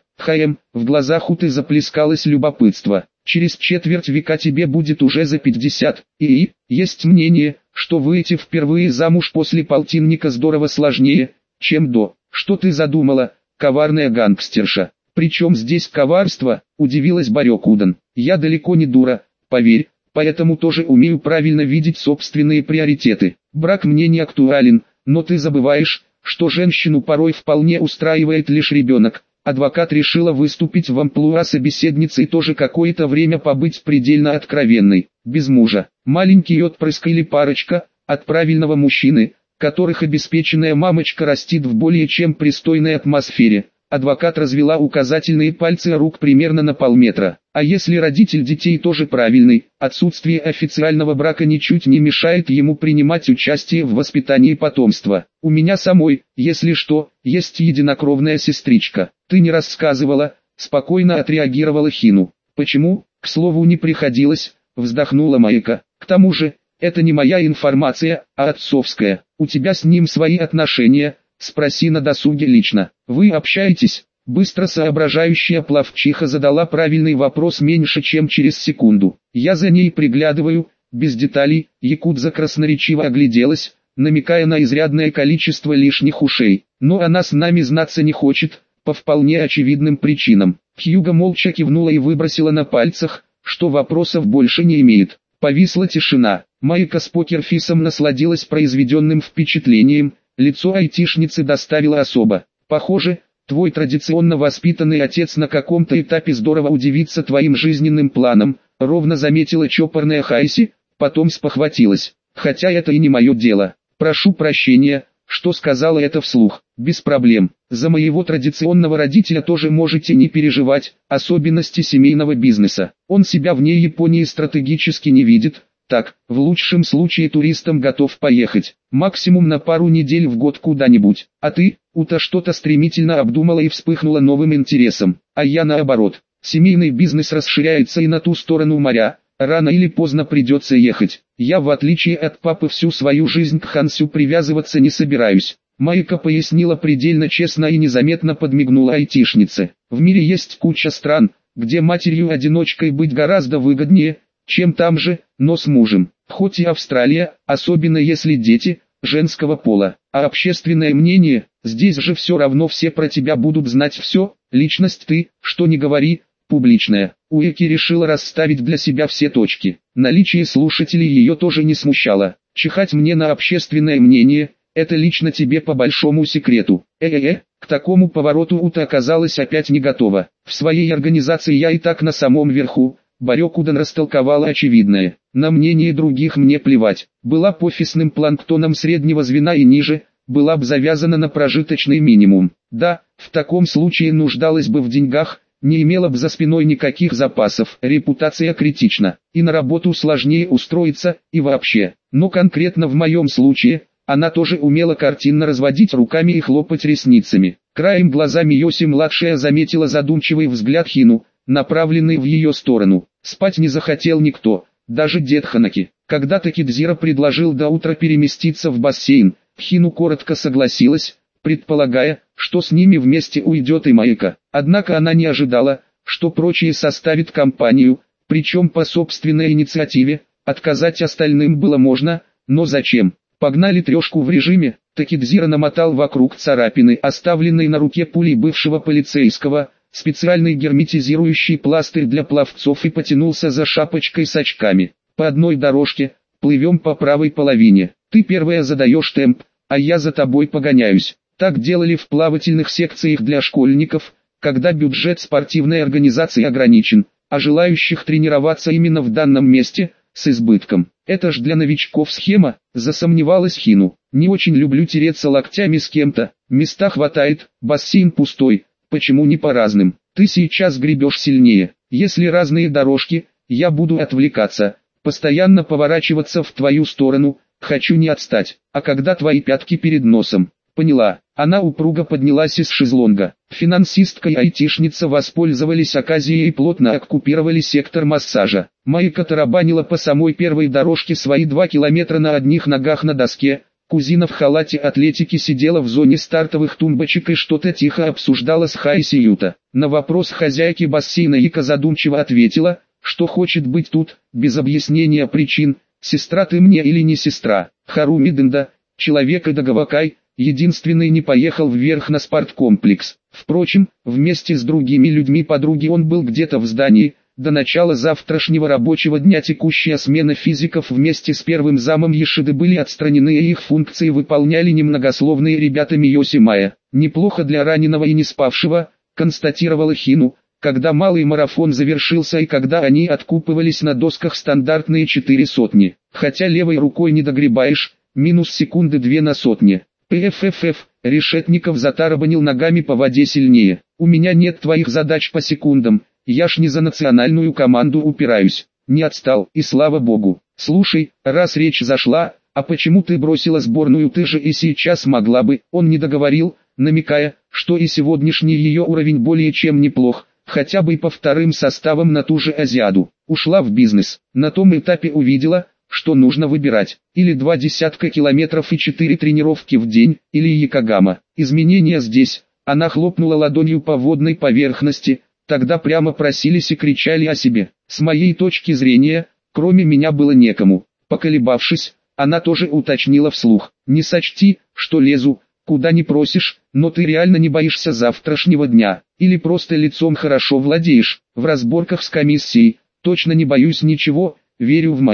В глазах Уты заплескалось любопытство. Через четверть века тебе будет уже за 50, и есть мнение, что выйти впервые замуж после полтинника здорово сложнее, чем до. Что ты задумала, коварная гангстерша? Причем здесь коварство, удивилась Барёкудан. Я далеко не дура, поверь, поэтому тоже умею правильно видеть собственные приоритеты. Брак мне не актуален, но ты забываешь, что женщину порой вполне устраивает лишь ребенок. Адвокат решила выступить в амплуа собеседницы и тоже какое-то время побыть предельно откровенной, без мужа. Маленький отпрыск или парочка, от правильного мужчины, которых обеспеченная мамочка растит в более чем пристойной атмосфере. Адвокат развела указательные пальцы рук примерно на полметра. А если родитель детей тоже правильный, отсутствие официального брака ничуть не мешает ему принимать участие в воспитании потомства. У меня самой, если что, есть единокровная сестричка. Ты не рассказывала, спокойно отреагировала Хину. Почему, к слову, не приходилось, вздохнула Майка. К тому же, это не моя информация, а отцовская. У тебя с ним свои отношения, спроси на досуге лично. Вы общаетесь? Быстро соображающая пловчиха задала правильный вопрос меньше чем через секунду. Я за ней приглядываю, без деталей. Якудза красноречиво огляделась, намекая на изрядное количество лишних ушей. Но она с нами знаться не хочет, по вполне очевидным причинам. Хьюга молча кивнула и выбросила на пальцах, что вопросов больше не имеет. Повисла тишина. Майка с покерфейсом насладилась произведенным впечатлением, лицо айтишницы доставило особо. Похоже, твой традиционно воспитанный отец на каком-то этапе здорово удивится твоим жизненным планам, ровно заметила чопорная Хайси, потом спохватилась. Хотя это и не мое дело. Прошу прощения, что сказала это вслух. Без проблем. За моего традиционного родителя тоже можете не переживать, особенности семейного бизнеса. Он себя вне Японии стратегически не видит. Так, в лучшем случае туристом готов поехать. Максимум на пару недель в год куда-нибудь. А ты, Ута что-то стремительно обдумала и вспыхнула новым интересом. А я наоборот. Семейный бизнес расширяется и на ту сторону моря. Рано или поздно придется ехать. Я, в отличие от папы, всю свою жизнь к Хансю привязываться не собираюсь. Майка пояснила предельно честно и незаметно подмигнула айтишнице. В мире есть куча стран, где матерью-одиночкой быть гораздо выгоднее, чем там же, но с мужем. Хоть и Австралия, особенно если дети, женского пола. А общественное мнение, здесь же все равно все про тебя будут знать все, личность ты, что ни говори, публичная. Уэки решила расставить для себя все точки. Наличие слушателей ее тоже не смущало. Чихать мне на общественное мнение, это лично тебе по большому секрету. К такому повороту Ута оказалась опять не готова. В своей организации я и так на самом верху. Барёкудан растолковала очевидное. На мнение других мне плевать. Была б офисным планктоном среднего звена и ниже, была б завязана на прожиточный минимум. Да, в таком случае нуждалась бы в деньгах, не имела бы за спиной никаких запасов. Репутация критична, и на работу сложнее устроиться, и вообще. Но конкретно в моем случае, она тоже умела картинно разводить руками и хлопать ресницами. Краем глаза Миоси-младшая заметила задумчивый взгляд Хину, направленный в ее сторону. Спать не захотел никто, даже дед Ханаки. Когда Такидзира предложил до утра переместиться в бассейн, Хину коротко согласилась, предполагая, что с ними вместе уйдет и Майка. Однако она не ожидала, что прочие составят компанию, причем по собственной инициативе. Отказать остальным было можно, но зачем? Погнали трешку в режиме. Такидзира намотал вокруг царапины, оставленной на руке пулей бывшего полицейского, специальный герметизирующий пластырь для пловцов и потянулся за шапочкой с очками. По одной дорожке, плывем по правой половине. Ты первая задаешь темп, а я за тобой погоняюсь. Так делали в плавательных секциях для школьников, когда бюджет спортивной организации ограничен, а желающих тренироваться именно в данном месте, с избытком. Это ж для новичков схема, засомневалась Хину. Не очень люблю тереться локтями с кем-то, места хватает, бассейн пустой, почему не по разным? Ты сейчас гребешь сильнее, если разные дорожки, я буду отвлекаться, постоянно поворачиваться в твою сторону, хочу не отстать, а когда твои пятки перед носом. Поняла, она упруго поднялась из шезлонга. Финансистка и айтишница воспользовались оказией и плотно оккупировали сектор массажа. Майка тарабанила по самой первой дорожке свои 2 километра на одних ногах на доске. Кузина в халате атлетики сидела в зоне стартовых тумбочек и что-то тихо обсуждала с Хайси Юта. На вопрос хозяйки бассейна Ика задумчиво ответила, что хочет быть тут, без объяснения причин. Сестра ты мне или не сестра? Харуми Дэнда, человек и Дагавакай, единственный не поехал вверх на спорткомплекс. Впрочем, вместе с другими людьми подруги он был где-то в здании. До начала завтрашнего рабочего дня текущая смена физиков вместе с первым замом Ешиды были отстранены и их функции выполняли немногословные ребята Миоси Майя. Неплохо для раненого и не спавшего, констатировала Хину, когда малый марафон завершился и когда они откупывались на досках стандартные 4 сотни. Хотя левой рукой не догребаешь, минус секунды 2 на сотне. ПФФФ, Решетников затарабанил ногами по воде сильнее. У меня нет твоих задач по секундам. Я ж не за национальную команду упираюсь. Не отстал, и слава богу. Слушай, раз речь зашла, а почему ты бросила сборную, ты же и сейчас могла бы. Он не договорил, намекая, что и сегодняшний ее уровень более чем неплох, хотя бы и по вторым составам на ту же Азиаду. Ушла в бизнес. На том этапе увидела, что нужно выбирать. Или 20 километров и 4 тренировки в день, или Якогама. Изменения здесь. Она хлопнула ладонью по водной поверхности. Тогда прямо просились и кричали о себе. С моей точки зрения, кроме меня было некому. Поколебавшись, она тоже уточнила вслух. Не сочти, что лезу, куда не просишь, но ты реально не боишься завтрашнего дня. Или просто лицом хорошо владеешь. В разборках с комиссией, точно не боюсь ничего, верю в Майка.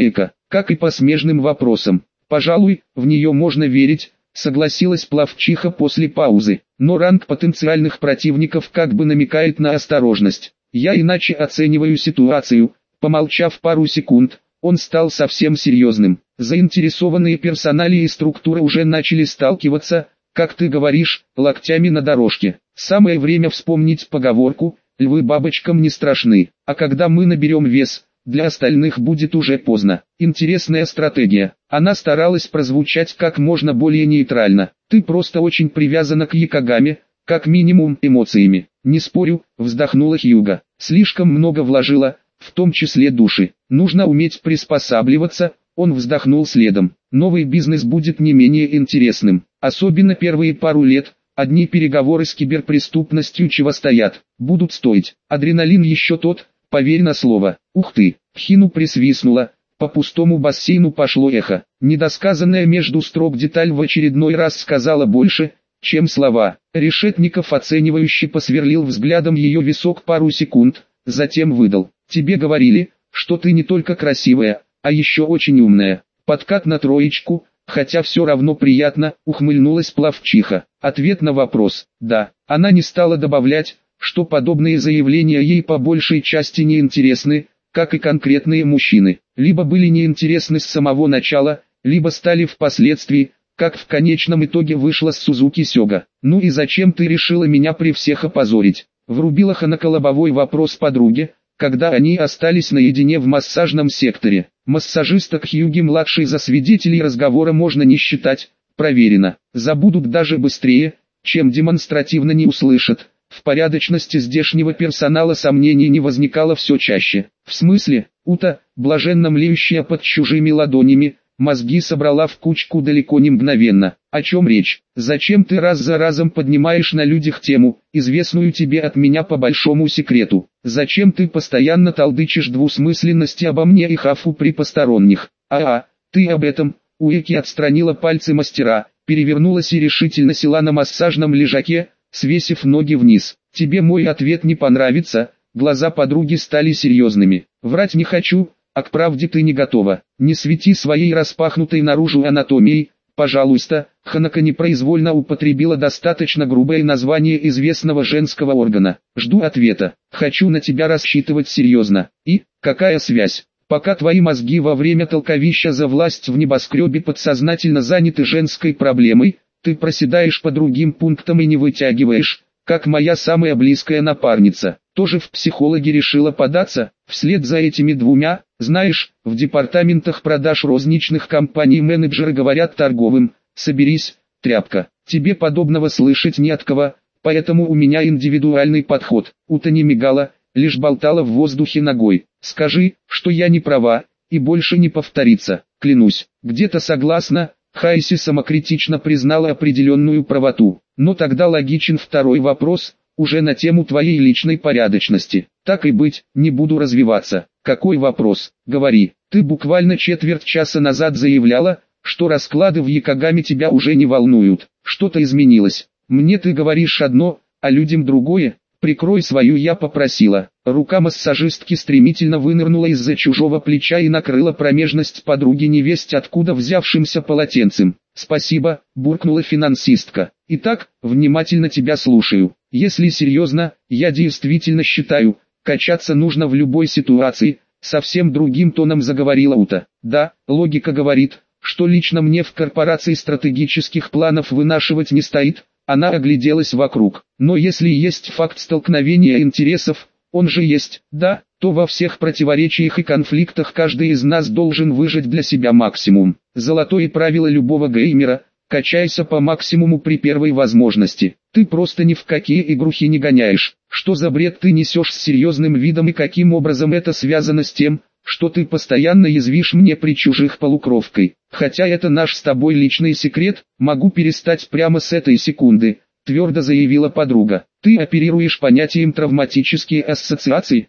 как и по смежным вопросам. Пожалуй, в нее можно верить, согласилась пловчиха после паузы, но ранг потенциальных противников как бы намекает на осторожность. Я иначе оцениваю ситуацию. Помолчав пару секунд, он стал совсем серьезным. Заинтересованные персоналии и структуры уже начали сталкиваться, как ты говоришь, локтями на дорожке. Самое время вспомнить поговорку «львы бабочкам не страшны», а когда мы наберем вес, для остальных будет уже поздно. Интересная стратегия. Она старалась прозвучать как можно более нейтрально. Ты просто очень привязана к Якогаме, как минимум эмоциями. Не спорю, вздохнула Хьюга. Слишком много вложила, в том числе души. Нужно уметь приспосабливаться. Он вздохнул следом. Новый бизнес будет не менее интересным. Особенно первые пару лет. Одни переговоры с киберпреступностью чего стоят. Будут стоить. Адреналин еще тот. Поверь на слово. Ух ты, Хину присвистнула, по пустому бассейну пошло эхо. Недосказанная между строк деталь в очередной раз сказала больше, чем слова. Решетников оценивающе посверлил взглядом ее висок пару секунд, затем выдал. Тебе говорили, что ты не только красивая, а еще очень умная. Подкат на троечку, хотя все равно приятно, ухмыльнулась пловчиха. Ответ на вопрос, да. Она не стала добавлять, что подобные заявления ей по большей части не интересны, как и конкретные мужчины. Либо были неинтересны с самого начала, либо стали впоследствии, как в конечном итоге вышло с Сузуки Сёга. Ну и зачем ты решила меня при всех опозорить? Врубила Ханако лобовой вопрос подруге, когда они остались наедине в массажном секторе. Массажисток Хьюги-младшей за свидетелей разговора можно не считать, проверено. Забудут даже быстрее, чем демонстративно не услышат. В порядочности здешнего персонала сомнений не возникало все чаще. В смысле, Ута, блаженно млеющая под чужими ладонями, мозги собрала в кучку далеко не мгновенно. О чем речь? Зачем ты раз за разом поднимаешь на людях тему, известную тебе от меня по большому секрету? Зачем ты постоянно толдычишь двусмысленности обо мне и Хафу при посторонних? Ты об этом. Уэки отстранила пальцы мастера, перевернулась и решительно села на массажном лежаке, свесив ноги вниз. Тебе мой ответ не понравится. Глаза подруги стали серьезными. Врать не хочу, а к правде ты не готова. Не свети своей распахнутой наружу анатомией, пожалуйста. Ханако непроизвольно употребила достаточно грубое название известного женского органа. Жду ответа. Хочу на тебя рассчитывать серьезно. И, какая связь? Пока твои мозги во время толковища за власть в небоскребе подсознательно заняты женской проблемой, ты проседаешь по другим пунктам и не вытягиваешь, как моя самая близкая напарница. Тоже в психологи решила податься, вслед за этими двумя. Знаешь, в департаментах продаж розничных компаний менеджеры говорят торговым: соберись, тряпка. Тебе подобного слышать не от кого, поэтому у меня индивидуальный подход. Ута не мигала, лишь болтала в воздухе ногой. Скажи, что я не права, и больше не повторится. Клянусь, где-то согласна. Хайси самокритично признала определенную правоту. Но тогда логичен второй вопрос, уже на тему твоей личной порядочности. Так и быть, не буду развиваться. Какой вопрос? Говори. Ты буквально четверть часа назад заявляла, что расклады в Якогаме тебя уже не волнуют. Что-то изменилось. Мне ты говоришь одно, а людям другое. Прикрой свою, я попросила. Рука массажистки стремительно вынырнула из-за чужого плеча и накрыла промежность подруги невесть откуда взявшимся полотенцем. «Спасибо», – буркнула финансистка. «Итак, внимательно тебя слушаю. Если серьезно, я действительно считаю, качаться нужно в любой ситуации», – совсем другим тоном заговорила Ута. «Да, логика говорит, что лично мне в корпорации стратегических планов вынашивать не стоит». Она огляделась вокруг. Но если есть факт столкновения интересов, он же есть, да, то во всех противоречиях и конфликтах каждый из нас должен выжать для себя максимум. Золотое правило любого геймера: качайся по максимуму при первой возможности. Ты просто ни в какие игрухи не гоняешь. Что за бред ты несешь с серьезным видом и каким образом это связано с тем, что ты постоянно язвишь мне при чужих полукровкой? Хотя это наш с тобой личный секрет, могу перестать прямо с этой секунды, твердо заявила подруга. Ты оперируешь понятием травматические ассоциации?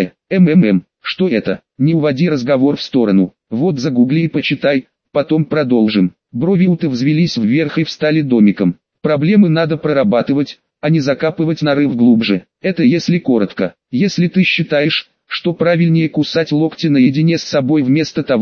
Что это? Не уводи разговор в сторону. Вот загугли и почитай, потом продолжим. Брови Уты взвелись вверх и встали домиком. Проблемы надо прорабатывать, а не закапывать нарыв глубже. Это если коротко. Если ты считаешь, что правильнее кусать локти наедине с собой вместо того,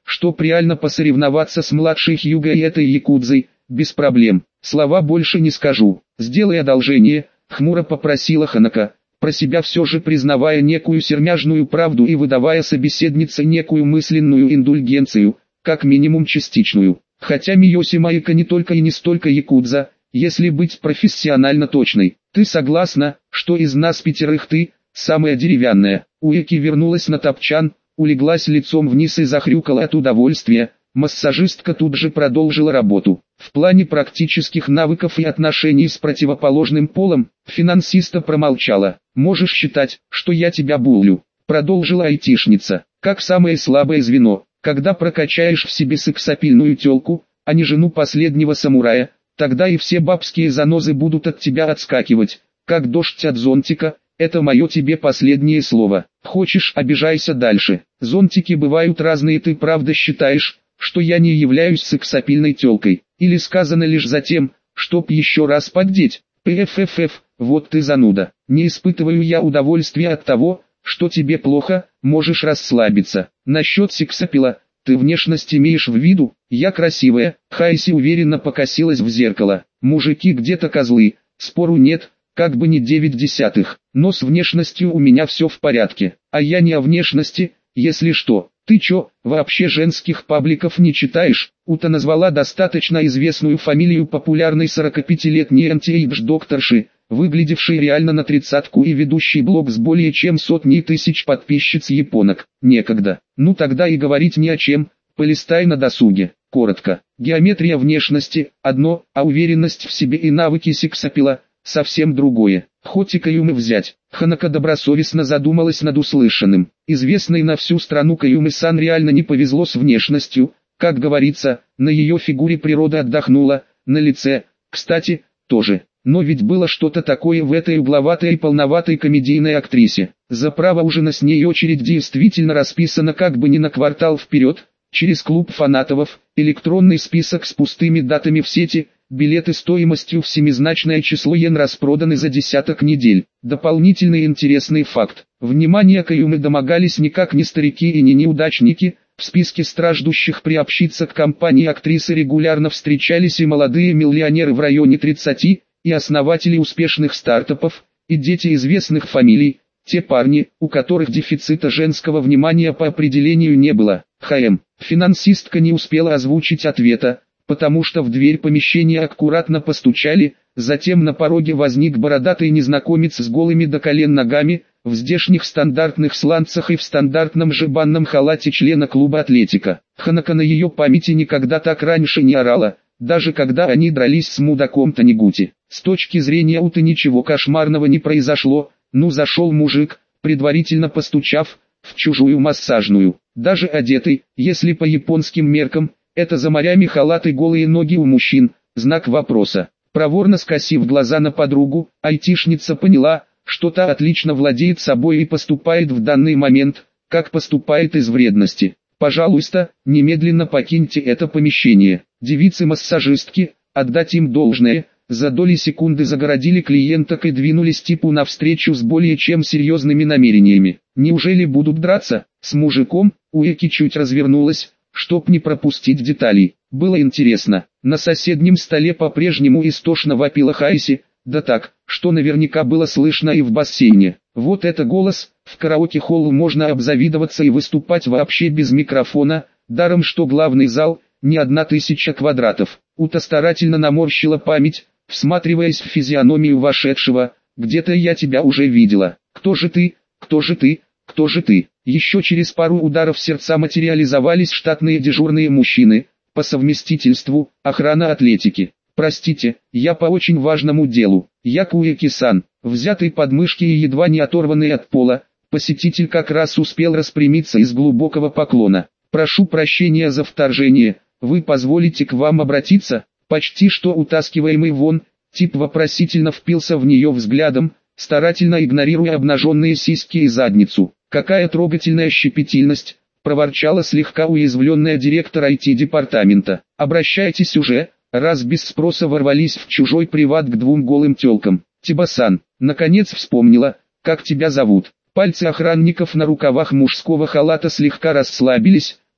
чтоб реально посоревноваться с младшей Хьюго и этой якудзой, без проблем. Слова больше не скажу. Сделай одолжение, хмуро попросила Ханако, про себя все же признавая некую сермяжную правду и выдавая собеседнице некую мысленную индульгенцию, как минимум частичную. Хотя Миоси Маэко не только и не столько якудза, если быть профессионально точной. Ты согласна, что из нас 5 ты, самая деревянная? Уэки вернулась на топчан, улеглась лицом вниз и захрюкала от удовольствия. Массажистка тут же продолжила работу. В плане практических навыков и отношений с противоположным полом, финансиста промолчала. «Можешь считать, что я тебя буллю», продолжила айтишница, как самое слабое звено. «Когда прокачаешь в себе сексапильную тёлку, а не жену последнего самурая, тогда и все бабские занозы будут от тебя отскакивать, как дождь от зонтика. Это мое тебе последнее слово. Хочешь, обижайся дальше. Зонтики бывают разные, ты правда считаешь, что я не являюсь сексапильной тёлкой? Или сказано лишь за тем, чтоб еще раз поддеть? Пффф, вот ты зануда. Не испытываю я удовольствия от того, что тебе плохо, можешь расслабиться. Насчет сексапила, ты внешность имеешь в виду? Я красивая. Хайси уверенно покосилась в зеркало. Мужики где-то козлы, спору нет, как бы не 9/10, но с внешностью у меня все в порядке. А я не о внешности, если что. Ты чё, вообще женских пабликов не читаешь? Ута назвала достаточно известную фамилию популярной 45-летней анти-эйдж-докторши, выглядевшей реально на 30-ку и ведущей блог с более чем 100 тысяч подписчиц японок. Некогда. Ну тогда и говорить не о чем, полистай на досуге. Коротко. Геометрия внешности – одно, а уверенность в себе и навыки сексапила – совсем другое. Хоть и Каюмы взять. Ханако добросовестно задумалась над услышанным. Известной на всю страну Каюмы-сан реально не повезло с внешностью. Как говорится, на ее фигуре природа отдохнула, на лице, кстати, тоже. Но ведь было что-то такое в этой угловатой и полноватой комедийной актрисе. За право ужина с ней очередь действительно расписана как бы не на квартал вперед, через клуб фанатов, электронный список с пустыми датами в сети. Билеты стоимостью в семизначное число йен распроданы за десяток недель. Дополнительный интересный факт. Внимание Каюмы домогались никак не старики и не неудачники. В списке страждущих приобщиться к компании актрисы регулярно встречались и молодые миллионеры в районе 30, и основатели успешных стартапов, и дети известных фамилий, те парни, у которых дефицита женского внимания по определению не было. Финансистка не успела озвучить ответа, потому что в дверь помещения аккуратно постучали, затем на пороге возник бородатый незнакомец с голыми до колен ногами, в здешних стандартных сланцах и в стандартном же банном халате члена клуба Атлетика. Ханако на ее памяти никогда так раньше не орала, даже когда они дрались с мудаком Танигути. С точки зрения Уты ничего кошмарного не произошло, зашел мужик, предварительно постучав, в чужую массажную, даже одетый, если по японским меркам, это за морями халат и голые ноги у мужчин, знак вопроса. Проворно скосив глаза на подругу, айтишница поняла, что та отлично владеет собой и поступает в данный момент, как поступает из вредности. Пожалуйста, немедленно покиньте это помещение. Девицы-массажистки, отдать им должное, за доли секунды загородили клиенток и двинулись типу навстречу с более чем серьезными намерениями. Неужели будут драться? С мужиком? Уэки чуть развернулась, чтоб не пропустить деталей. Было интересно. На соседнем столе по-прежнему истошно вопила Хайси, да так, что наверняка было слышно и в бассейне. Вот это голос, в караоке-холлу можно обзавидоваться и выступать вообще без микрофона, даром что главный зал, не 1000 квадратов. Ута старательно наморщила память, всматриваясь в физиономию вошедшего, где-то я тебя уже видела. Кто же ты, кто же ты, кто же ты? Еще через пару ударов сердца материализовались штатные дежурные мужчины, по совместительству, охрана Атлетики. Простите, я по очень важному делу. Я Куэки-сан, взятый под мышки и едва не оторванный от пола, посетитель как раз успел распрямиться из глубокого поклона. Прошу прощения за вторжение, вы позволите к вам обратиться? Почти что утаскиваемый вон, тип вопросительно впился в нее взглядом, старательно игнорируя обнаженные сиськи и задницу. Какая трогательная щепетильность, проворчала слегка уязвленная директор IT-департамента. Обращайтесь уже, раз без спроса ворвались в чужой приват к двум голым тёлкам. Тиба-сан, наконец вспомнила, как тебя зовут. Пальцы охранников на рукавах мужского халата слегка расслабились,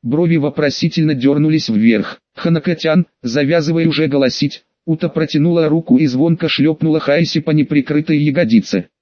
Брови вопросительно дернулись вверх. Ханакатян, завязывай уже голосить. Ута протянула руку и звонко шлепнула Хайси по неприкрытой ягодице.